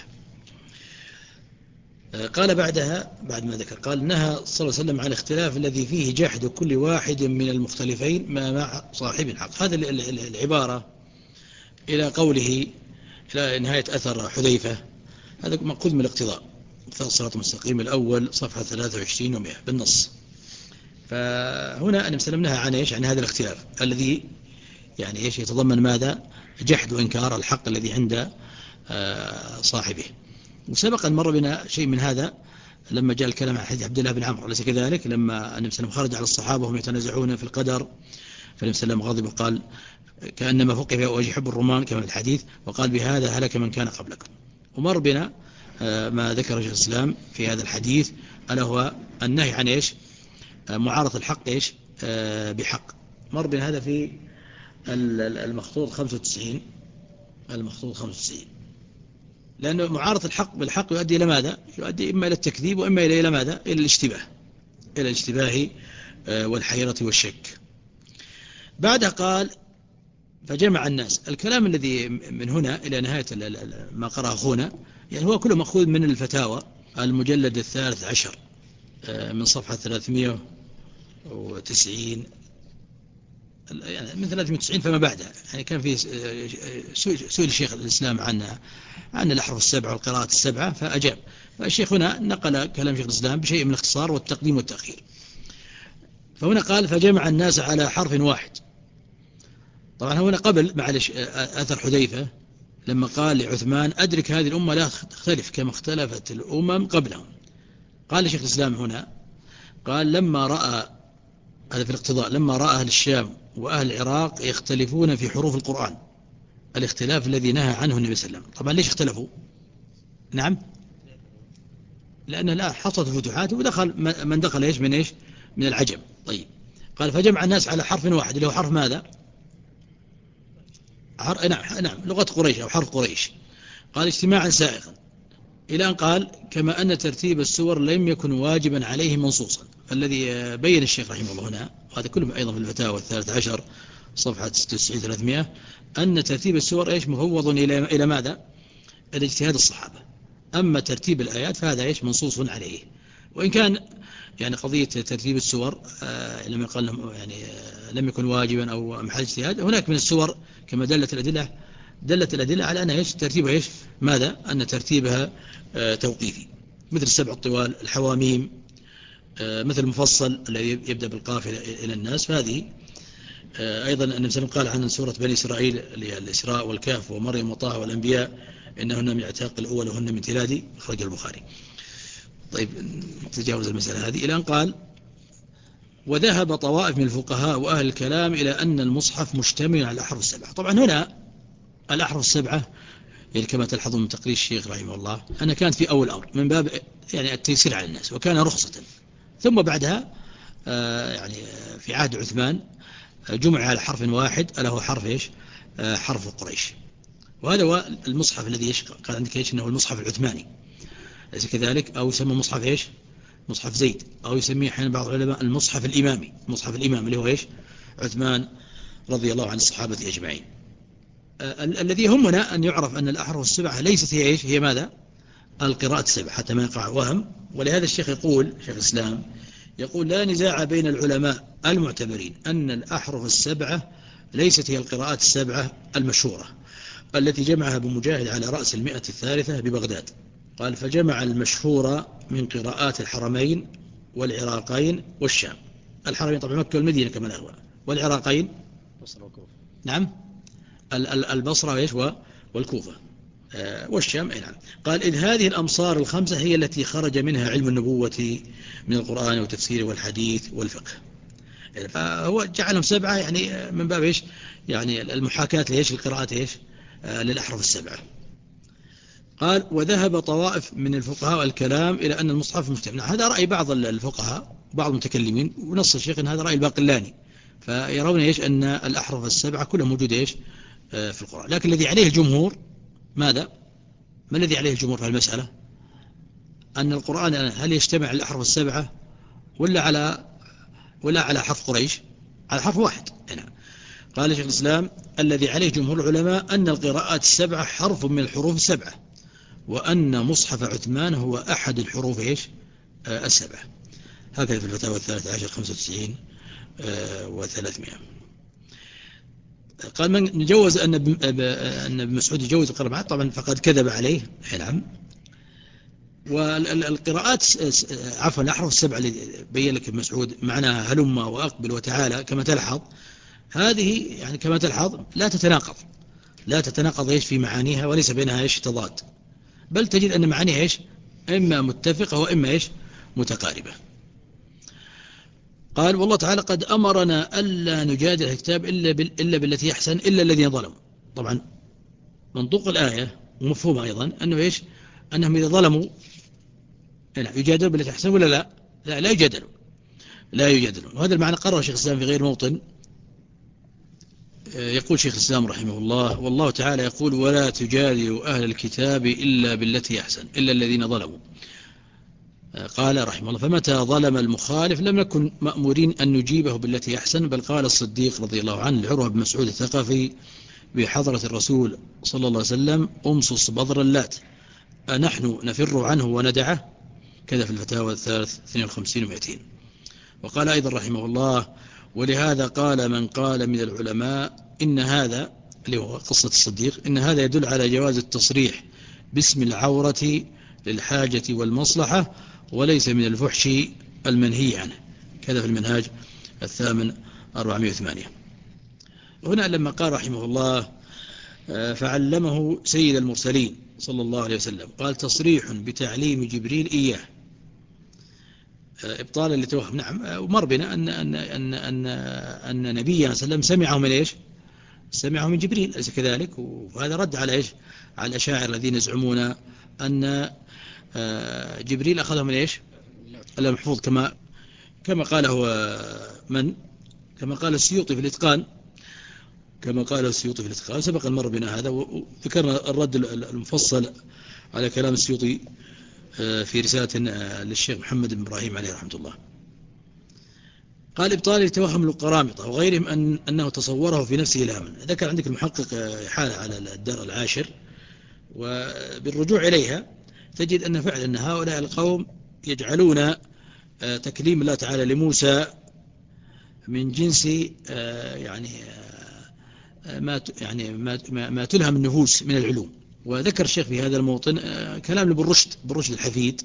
قال بعدها بعد ما ذكر قال: نهى صلى الله عليه وسلم عن الاختلاف الذي فيه جحد كل واحد من المختلفين ما مع صاحب الحق. هذا العبارة إلى قوله إلى نهاية أثر حذيفة، هذا مأخوذ من الاقتضاء، الصراط المستقيم الأول صفحة ثلاثة وعشرين ومئة بالنص. فهنا أنا سلمناها عن إيش؟ عن هذا الاختلاف الذي يعني إيش يتضمن ماذا؟ جحد وإنكار الحق الذي عند صاحبه. وسبق أن مر بنا شيء من هذا لما جاء الكلام عن حديث عبد الله بن عمرو، أليس كذلك؟ لما النبي صلى الله عليه وسلم خرج على الصحابة وهم يتنازعون في القدر، فالنبي صلى الله عليه وسلم غضب وقال: كأنما فقه ويحب الرمان كما في الحديث، وقال: بهذا هلك من كان قبلكم. ومر بنا ما ذكر شيخ الإسلام في هذا الحديث، ألا هو النهي عن إيش؟ معارضة الحق إيش بحق. مر بنا هذا في المخطوط خمسة وتسعين، المخطوط خمسة وتسعين، لأنه معارضة الحق بالحق يؤدي إلى ماذا؟ يؤدي إما إلى التكذيب وإما إلى إلى ماذا؟ إلى الاشتباه، إلى الاشتباه والحيرة والشك. بعدها قال فجمع الناس. الكلام الذي من هنا إلى نهاية ما قرأ أخونا يعني هو كله مأخوذ من الفتاوى المجلد الثالث عشر من صفحة ثلاثمائة وتسعين، يعني من ثلاثمائة وتسعين فما بعدها. يعني كان في سئل الشيخ الإسلام عن عن الأحرف السبعة والقراءات السبعة فأجاب. فالشيخ هنا نقل كلام شيخ الإسلام بشيء من الاختصار والتقديم والتأخير. فهنا قال فجمع الناس على حرف واحد. طبعا هنا قبل معلش أثر حذيفة لما قال لعثمان أدرك هذه الأمة لا تختلف كما اختلفت الأمم قبلهم. قال شيخ الإسلام هنا قال لما رأى، هذا في الاقتضاء، لما رأى أهل الشام وأهل العراق يختلفون في حروف القرآن الاختلاف الذي نهى عنه النبي صلى الله عليه وسلم. طبعا ليش اختلفوا؟ نعم، لأن لا حصلت فتوحات ودخل من دخل إيش من إيش من العجم. طيب قال فجمع الناس على حرف واحد اللي هو حرف ماذا؟ حرف نعم نعم لغة قريش أو حرف قريش. قال اجتماعا سائغا إلى أن قال كما أن ترتيب السور لم يكن واجبا عليه منصوصا. الذي بين الشيخ رحمه الله هنا، وهذا كله أيضا في الفتاوى الثالث عشر صفحة ستة وتسعين ثلاثمائة، أن ترتيب السور إيش مفوض إلى إلى ماذا؟ إلى اجتهاد الصحابة. أما ترتيب الآيات فهذا إيش منصوص عليه. وإن كان يعني قضية ترتيب السور آه لم يقل يعني آه لم يكن واجبا أو محل اجتهاد، هناك من السور كما دلت الأدلة دلت الأدلة على أن إيش ترتيبها إيش ماذا؟ أن ترتيبها آه توقيفي، مثل السبع الطوال، الحواميم، آه مثل المفصل الذي يبدأ بالقافلة إلى الناس. فهذه آه أيضا النبي صلى الله عليه وسلم قال عن سورة بني إسرائيل الإسراء والكهف ومريم وطه والأنبياء إنهن من اعتاق الأول وهن من تلادي، أخرج البخاري. طيب تجاوز المسألة هذه إلى أن قال وذهب طوائف من الفقهاء وأهل الكلام إلى أن المصحف مشتمل على الأحرف السبعة. طبعا هنا الأحرف السبعة يعني كما تلحظون من تقرير الشيخ رحمه الله أنها كانت في أول الأمر من باب يعني التيسير على الناس وكان رخصة، ثم بعدها آه يعني في عهد عثمان جمع على حرف واحد ألا هو حرف إيش؟ آه حرف قريش. وهذا هو المصحف الذي قال عندك إيش أنه المصحف العثماني، ليس كذلك؟ أو يسمى مصحف إيش؟ مصحف زيد، أو يسميه حين بعض العلماء المصحف الإمامي، مصحف الإمام اللي هو إيش؟ عثمان رضي الله عن الصحابة أجمعين. آه الذي يهمنا أن يعرف أن الأحرف السبعة ليست هي إيش؟ هي ماذا؟ القراءة السبعة حتى ما يقع وهم. ولهذا الشيخ يقول، شيخ الإسلام يقول لا نزاع بين العلماء المعتبرين أن الأحرف السبعة ليست هي القراءات السبعة المشهورة التي جمعها بمجاهد على رأس المئة الثالثة ببغداد. قال فجمع المشهور من قراءات الحرمين والعراقين والشام. الحرمين طبعا مكة والمدينة كما هو، والعراقين نعم البصرة وإيش والكوفة والشام. نعم. قال إذ هذه الأمصار الخمسة هي التي خرج منها علم النبوة من القرآن وتفسيره والحديث والفقه. فهو جعلهم سبعة يعني من باب إيش؟ يعني المحاكاة لإيش؟ القراءات إيش؟ للأحرف السبعة. قال وذهب طوائف من الفقهاء والكلام إلى أن المصحف مشتمل. هذا رأي بعض الفقهاء بعض المتكلمين، ونص الشيخ أن هذا رأي الباقلاني، فيرون إيش؟ أن الأحرف السبعة كلها موجودة إيش؟ في القرآن. لكن الذي عليه الجمهور ماذا؟ ما الذي عليه الجمهور في المسألة؟ أن القرآن هل يجتمع على الأحرف السبعة ولا على ولا على حرف قريش؟ على حرف واحد. هنا قال شيخ الإسلام الذي عليه جمهور العلماء أن القراءات السبعة حرف من الحروف السبعة، وأن مصحف عثمان هو أحد الحروف إيش؟ آه السبعة. هكذا في الفتاوى الثالث عشر خمسة وتسعين آه وثلاثمائة. قال من جوز أن ابن مسعود يجوز القراءات طبعا فقد كذب عليه. نعم. والقراءات عفوا الأحرف السبعة اللي بين لك ابن مسعود معناها هلم وأقبل وتعالى كما تلحظ، هذه يعني كما تلحظ لا تتناقض لا تتناقض إيش في معانيها، وليس بينها إيش تضاد، بل تجد أن معانيها إيش؟ إما متفقة وإما إيش؟ متقاربة. قال والله تعالى قد أمرنا ألا نجادل الكتاب إلا, بال... إلا بالتي يحسن إلا الذين ظلموا. طبعا منطوق الآية ومفهوم أيضا أنه إيش؟ أنهم إذا ظلموا يجادلوا بالتي يحسن ولا لا؟ لا لا يجادلوا. لا يجادلون. وهذا المعنى قرره شيخ الإسلام في غير موطن. يقول شيخ الإسلام رحمه الله: والله تعالى يقول: ولا تجادلوا أهل الكتاب إلا بالتي أحسن إلا الذين ظلموا. قال رحمه الله: فمتى ظلم المخالف لم نكن مأمورين أن نجيبه بالتي أحسن، بل قال الصديق رضي الله عنه لعروة بن مسعود الثقفي بحضرة الرسول صلى الله عليه وسلم: أمصص بذر اللات أنحن نفر عنه وندعه؟ كذا في الفتاوى الثالث اثنين وخمسين ومئتين. وقال أيضا رحمه الله: ولهذا قال من قال من العلماء إن هذا، اللي هو قصة الصديق، إن هذا يدل على جواز التصريح باسم العورة للحاجة والمصلحة وليس من الفحش المنهي عنه. كذا في المنهاج الثامن أربعمائة وثمانية. هنا لما قال رحمه الله: فعلمه سيد المرسلين صلى الله عليه وسلم، قال: تصريح بتعليم جبريل إياه إبطالا لتوهم. نعم، ومر بنا أن أن أن أن أن نبينا صلى الله عليه وسلم سمعه من إيش؟ سمعه من جبريل، أليس كذلك؟ وهذا رد على إيش؟ على الأشاعرة الذين يزعمون أن جبريل أخذه من إيش؟ المحفوظ، كما كما قاله من؟ كما قال السيوطي في الإتقان، كما قال السيوطي في الإتقان. سبق المر بنا هذا، وذكرنا الرد المفصل على كلام السيوطي في رسالة للشيخ محمد بن إبراهيم عليه رحمة الله. قال: إبطال لتوهم القرامطة وغيرهم أن أنه تصوره في نفسه إلهاما. ذكر عندك المحقق حالة على الدار العاشر، وبالرجوع إليها تجد أن فعلا أن هؤلاء القوم يجعلون تكليم الله تعالى لموسى من جنس يعني ما يعني ما ما تلهم النفوس من العلوم. وذكر الشيخ في هذا الموطن كلام لابن رشد، ابن رشد الحفيد،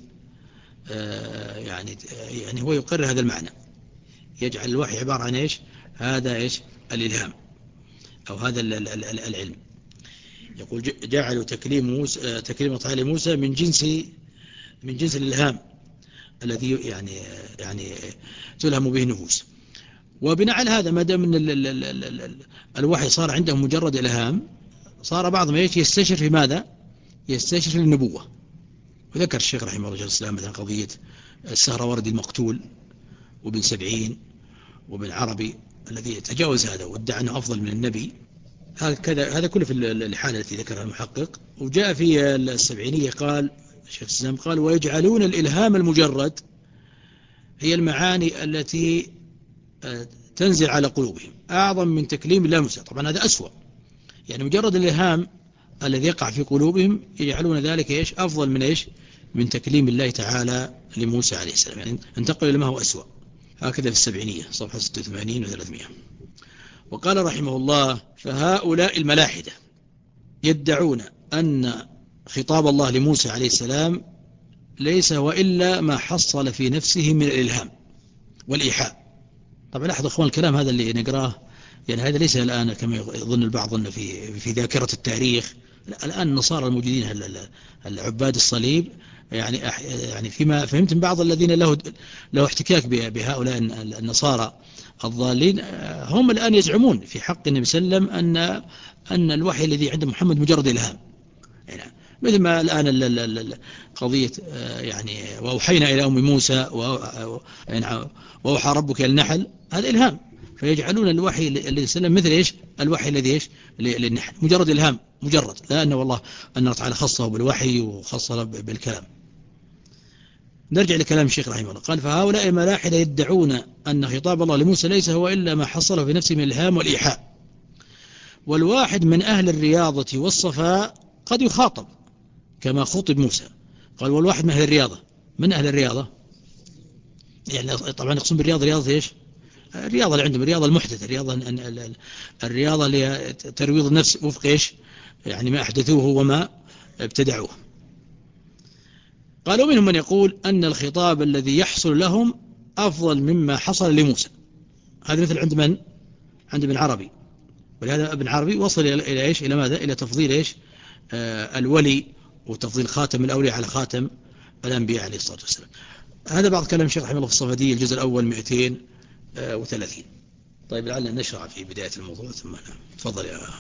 يعني يعني هو يقرر هذا المعنى، يجعل الوحي عبارة عن إيش؟ هذا إيش؟ الإلهام أو هذا العلم. يقول: جعلوا تكليم موسى تكليم تعالى موسى من جنس من جنس الإلهام الذي يعني يعني تلهم به النفوس. وبناء على هذا، ما دام ان الوحي صار عندهم مجرد إلهام، صار بعضهم ايش؟ يستشر في ماذا؟ يستشر في النبوة. وذكر الشيخ رحمه الله الإسلام مثلا قضية السهروردي المقتول وابن سبعين وابن عربي الذي تجاوز هذا وادعى أنه أفضل من النبي. هكذا هذا كله في الحالة التي ذكرها المحقق. وجاء في السبعينية قال الشيخ الإسلام قال: ويجعلون الإلهام المجرد هي المعاني التي تنزل على قلوبهم أعظم من تكليم الله موسى. طبعا هذا أسوأ، يعني مجرد الإلهام الذي يقع في قلوبهم يجعلون ذلك إيش؟ أفضل من إيش؟ من تكليم الله تعالى لموسى عليه السلام، يعني انتقل إلى ما هو أسوأ. هكذا في السبعينية صفحة ستة وثمانين وثلاثمائة. وقال رحمه الله: فهؤلاء الملاحدة يدعون أن خطاب الله لموسى عليه السلام ليس وإلا ما حصل في نفسه من الإلهام والإيحاء. طبعا لاحظوا أخوان الكلام هذا اللي نقراه، يعني هذا ليس الآن كما يظن البعض أنه في في ذاكرة التاريخ. الآن النصارى الموجودين العباد الصليب، يعني يعني فيما فهمت من بعض الذين له له احتكاك بهؤلاء النصارى الضالين، هم الآن يزعمون في حق النبي صلى الله عليه وسلم أن أن الوحي الذي عند محمد مجرد إلهام، يعني مثل ما الآن قضية يعني وأوحينا إلى أم موسى وأوحى ربك إلى النحل، هذا إلهام. فيجعلون الوحي الذي سلم مثل إيش؟ الوحي الذي إيش؟ للنحل، مجرد إلهام مجرد، لا أن والله أن تعالى خصه بالوحي وخصه بالكلام. نرجع لكلام الشيخ رحمه الله. قال: فهؤلاء الملاحدة يدعون أن خطاب الله لموسى ليس هو إلا ما حصله في نفسه من الإلهام والإيحاء. والواحد من أهل الرياضة والصفاء قد يخاطب كما خطب موسى. قال: والواحد من أهل الرياضة. من أهل الرياضة؟ يعني طبعا يقصون بالرياضة رياضة إيش؟ الرياضة اللي عندهم الرياضة المحدثة، الرياضة الرياضة اللي ترويض النفس وفق إيش؟ يعني ما أحدثوه وما ابتدعوه. قالوا منهم من يقول أن الخطاب الذي يحصل لهم أفضل مما حصل لموسى. هذا مثل عند من؟ عند ابن عربي. ولهذا ابن عربي وصل إلى إيش؟ إلى ماذا؟ إلى تفضيل إيش؟ آه الولي وتفضيل خاتم الأولياء على خاتم الأنبياء عليه الصلاة والسلام. هذا بعض كلام الشيخ رحمه الله في الصفدية الجزء الأول مئتين وثلاثين. طيب لعلنا نشرع في بداية الموضوع ثم تفضل يا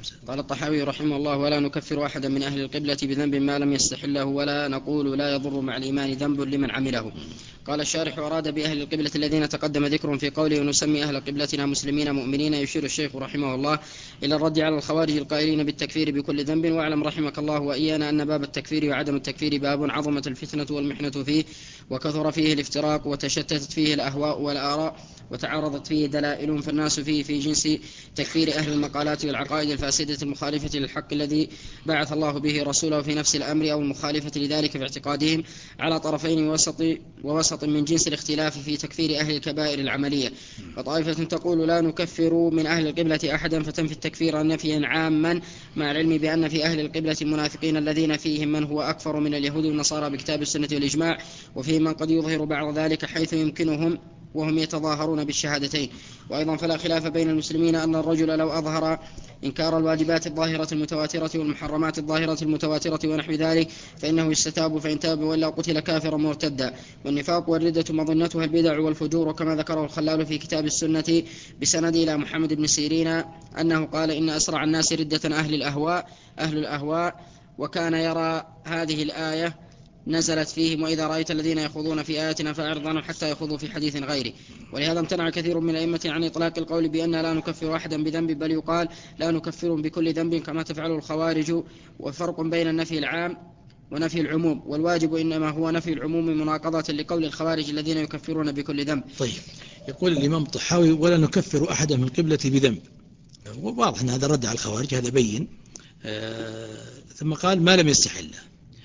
قال الطحاوي رحمه الله: ولا نكفر أحدا من أهل القبلة بذنب ما لم يستحله، ولا نقول لا يضر مع الإيمان ذنب لمن عمله. قال الشارح: أراد بأهل القبلة الذين تقدم ذكرهم في قوله ونسمي أهل قبلتنا مسلمين مؤمنين. يشير الشيخ رحمه الله إلى الرد على الخوارج القائلين بالتكفير بكل ذنب. واعلم رحمك الله وإيانا أن باب التكفير وعدم التكفير باب عظمت الفتنة والمحنة فيه، وكثر فيه الافتراق، وتشتتت فيه الأهواء والآراء، وتعارضت فيه دلائل، فالناس فيه في جنس تكفير أهل المقالات والعقائد الفاسدة المخالفة للحق الذي بعث الله به رسوله في نفس الأمر، أو المخالفة لذلك في اعتقادهم، على طرفين ووسط, ووسط من جنس الاختلاف في تكفير أهل الكبائر العملية. فطائفة تقول لا نكفر من أهل القبلة أحدا، فتنفي التكفير نفيا عاما، مع العلم بأن في أهل القبلة المنافقين الذين فيهم من هو أكفر من اليهود والنصارى بكتاب السنة والإجماع، وفيه من قد يظهر بعض ذلك حيث يمكنهم وهم يتظاهرون بالشهادتين. وأيضا فلا خلاف بين المسلمين أن الرجل لو أظهر إنكار الواجبات الظاهرة المتواترة والمحرمات الظاهرة المتواترة ونحو ذلك فإنه يستتاب، فإن تاب وإلا قتل كافرا مرتدا. والنفاق والردة مظنتها البدع والفجور، كما ذكره الخلال في كتاب السنة بسند إلى محمد بن سيرين أنه قال: إن أسرع الناس ردة أهل الأهواء أهل الأهواء وكان يرى هذه الآية نزلت فيهم: وإذا رأيت الذين يخوضون في آياتنا فأعرض عنهم حتى يخوضوا في حديث غيره. ولهذا امتنع كثير من الأئمة عن إطلاق القول بأن لا نكفر أحدا بذنب، بل يقال لا نكفر بكل ذنب كما تفعل الخوارج. وفرق بين النفي العام ونفي العموم، والواجب إنما هو نفي العموم مناقضة لقول الخوارج الذين يكفرون بكل ذنب. طيب، يقول الإمام الطحاوي: ولا نكفر أحدا من القبلة بذنب. واضح أن هذا رد على الخوارج، هذا بين. آه ثم قال ما لم يستحله.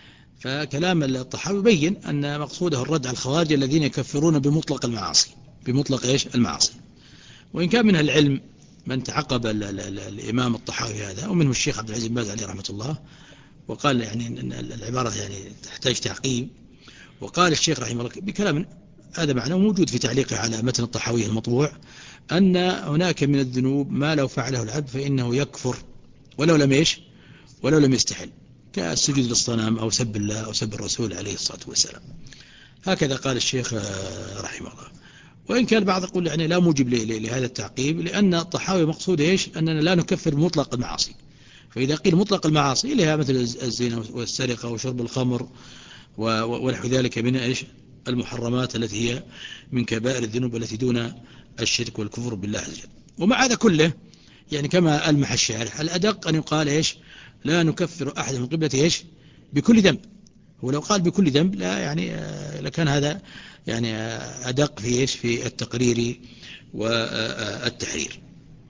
فكلام الطحاوي بين أن مقصوده الرد على الخوارج الذين يكفرون بمطلق المعاصي، بمطلق إيش المعاصي. وإن كان من العلم من تعقب ال ال ال الإمام الطحاوي هذا، ومنه الشيخ عبد العزيز بن باز عليه رحمة الله، وقال يعني أن العبارة يعني تحتاج تعقيب. وقال الشيخ رحمه الله بكلام هذا معنى موجود في تعليقه على متن الطحاوي المطبوع، أن هناك من الذنوب ما لو فعله العبد فإنه يكفر ولو لم إيش ولو لم يستحل، كالسجود للصنم أو سب الله أو سب الرسول عليه الصلاة والسلام. هكذا قال الشيخ رحمه الله. وإن كان بعض يقول يعني لا موجب لهذا التعقيب، لأن الطحاوي مقصود إيش أننا لا نكفر بمطلق المعاصي. فإذا قيل مطلق المعاصي لها مثل الزنا والسرقة وشرب الخمر ونحو ذلك من إيش المحرمات التي هي من كبائر الذنوب التي دون الشرك والكفر بالله عز وجل. ومع هذا كله يعني كما ألمح الشارح الأدق أن يقال إيش لا نكفر أحد من قبلة إيش بكل ذنب. ولو قال بكل ذنب لا يعني لكان هذا يعني أدق في إيش في التقرير والتحرير.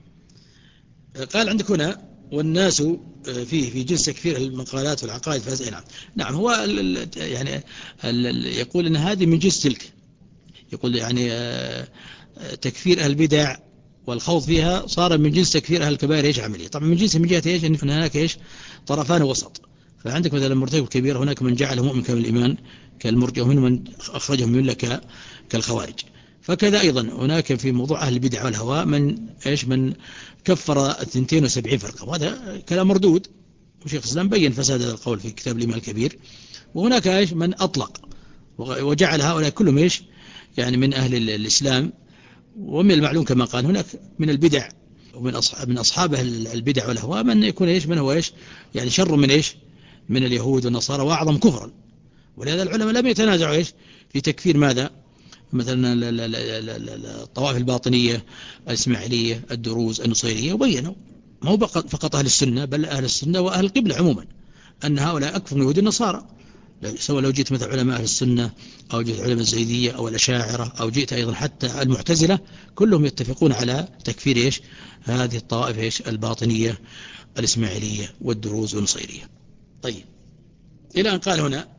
قال عندك هنا والناس فيه في جنس تكفير المقالات والعقائد فاسدة. نعم نعم هو يعني يقول أن هذه من جنس تلك، يقول يعني تكفير أهل البدع والخوض فيها صار من جنس تكفير أهل الكبائر إيش عملية. طبعا من جنس من جهة إيش أن هناك إيش طرفان وسط. فعندك مثلا المرتكب الكبير هناك من جعله مؤمن كامل الإيمان كالمرجئة، ومن من أخرجهم من لك كالخوارج. فكذا أيضا هناك في موضوع أهل البدع والهواء من إيش من كفر اثنتين وسبعين فرقة، وهذا كلام مردود، وشيخ الإسلام بين فساد هذا القول في كتاب الإيمان الكبير. وهناك إيش من أطلق وجعل هؤلاء كلهم إيش يعني من أهل الإسلام. ومن المعلوم كما قال هناك من البدع ومن أصحاب من أصحاب البدع والهواء من يكون إيش من هو إيش يعني شر من إيش من اليهود والنصارى وأعظم كفرا. ولهذا العلماء لم يتنازعوا إيش في تكفير ماذا مثلا الطوائف الباطنية الإسماعيلية الدروز النصيرية، وبينوا ما هو فقط أهل السنة بل أهل السنة وأهل القبلة عموما أن هؤلاء أكفر من اليهود النصارى، سواء لو جئت مثل علماء أهل السنة أو جئت علماء الزيدية أو الأشاعرة أو جئت أيضا حتى المعتزلة، كلهم يتفقون على تكفير إيش هذه الطوائف إيش الباطنية الإسماعيلية والدروز والنصيرية. طيب إلى أن قال هنا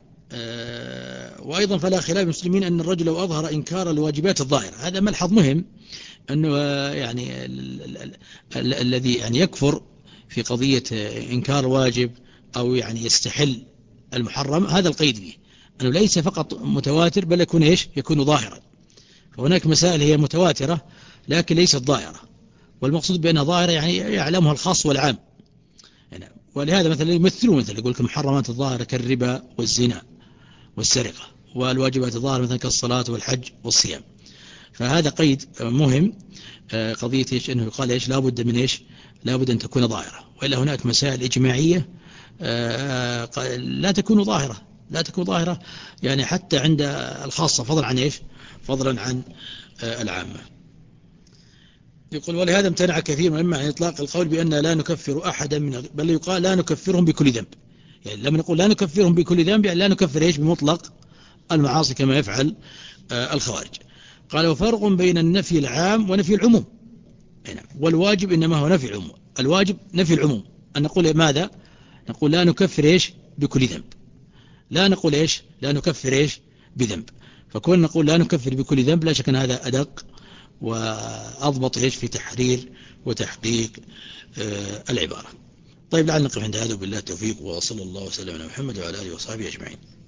آه وأيضا فلا خلاف المسلمين أن الرجل لو أظهر إنكار الواجبات الظاهرة. هذا ملحظ مهم أنه يعني الذي يعني يكفر في قضية إنكار واجب أو يعني يستحل المحرم، هذا القيد فيه أنه ليس فقط متواتر بل يكون إيش يكون ظاهرا. فهناك مسائل هي متواترة لكن ليست ظاهرة، والمقصود بأنها ظاهرة يعني يعلمها الخاص والعام. يعني ولهذا مثلا يمثلون مثلا يقول لك محرمات الظاهرة كالربا والزنا والسرقة، والواجبات الظاهرة مثلا كالصلاة والحج والصيام. فهذا قيد مهم، قضية إيش أنه يقال إيش لابد من إيش لابد أن تكون ظاهرة، وإلا هناك مسائل إجماعية لا تكون ظاهرة لا تكون ظاهرة يعني حتى عند الخاصة، فضلا عن إيش فضلا عن العامة. يقول ولهذا امتنع كثير من عن إطلاق القول بأن لا نكفر أحدا من، بل يقال لا نكفرهم بكل ذنب. يعني لما نقول لا نكفرهم بكل ذنب يعني لا نكفر إيش بمطلق المعاصي كما يفعل الخوارج. قال وفرق بين النفي العام ونفي العموم. والواجب إنما هو نفي العموم، الواجب نفي العموم، أن نقول ماذا؟ نقول لا نكفر إيش بكل ذنب، لا نقول إيش لا نكفر إيش بذنب. فكون نقول لا نكفر بكل ذنب لا شك أن هذا أدق وأضبط إيش في تحرير وتحقيق آه العبارة. طيب لعل نقف عند هذا، وبالله التوفيق، وصلى الله وسلم على محمد وعلى آله وصحبه أجمعين.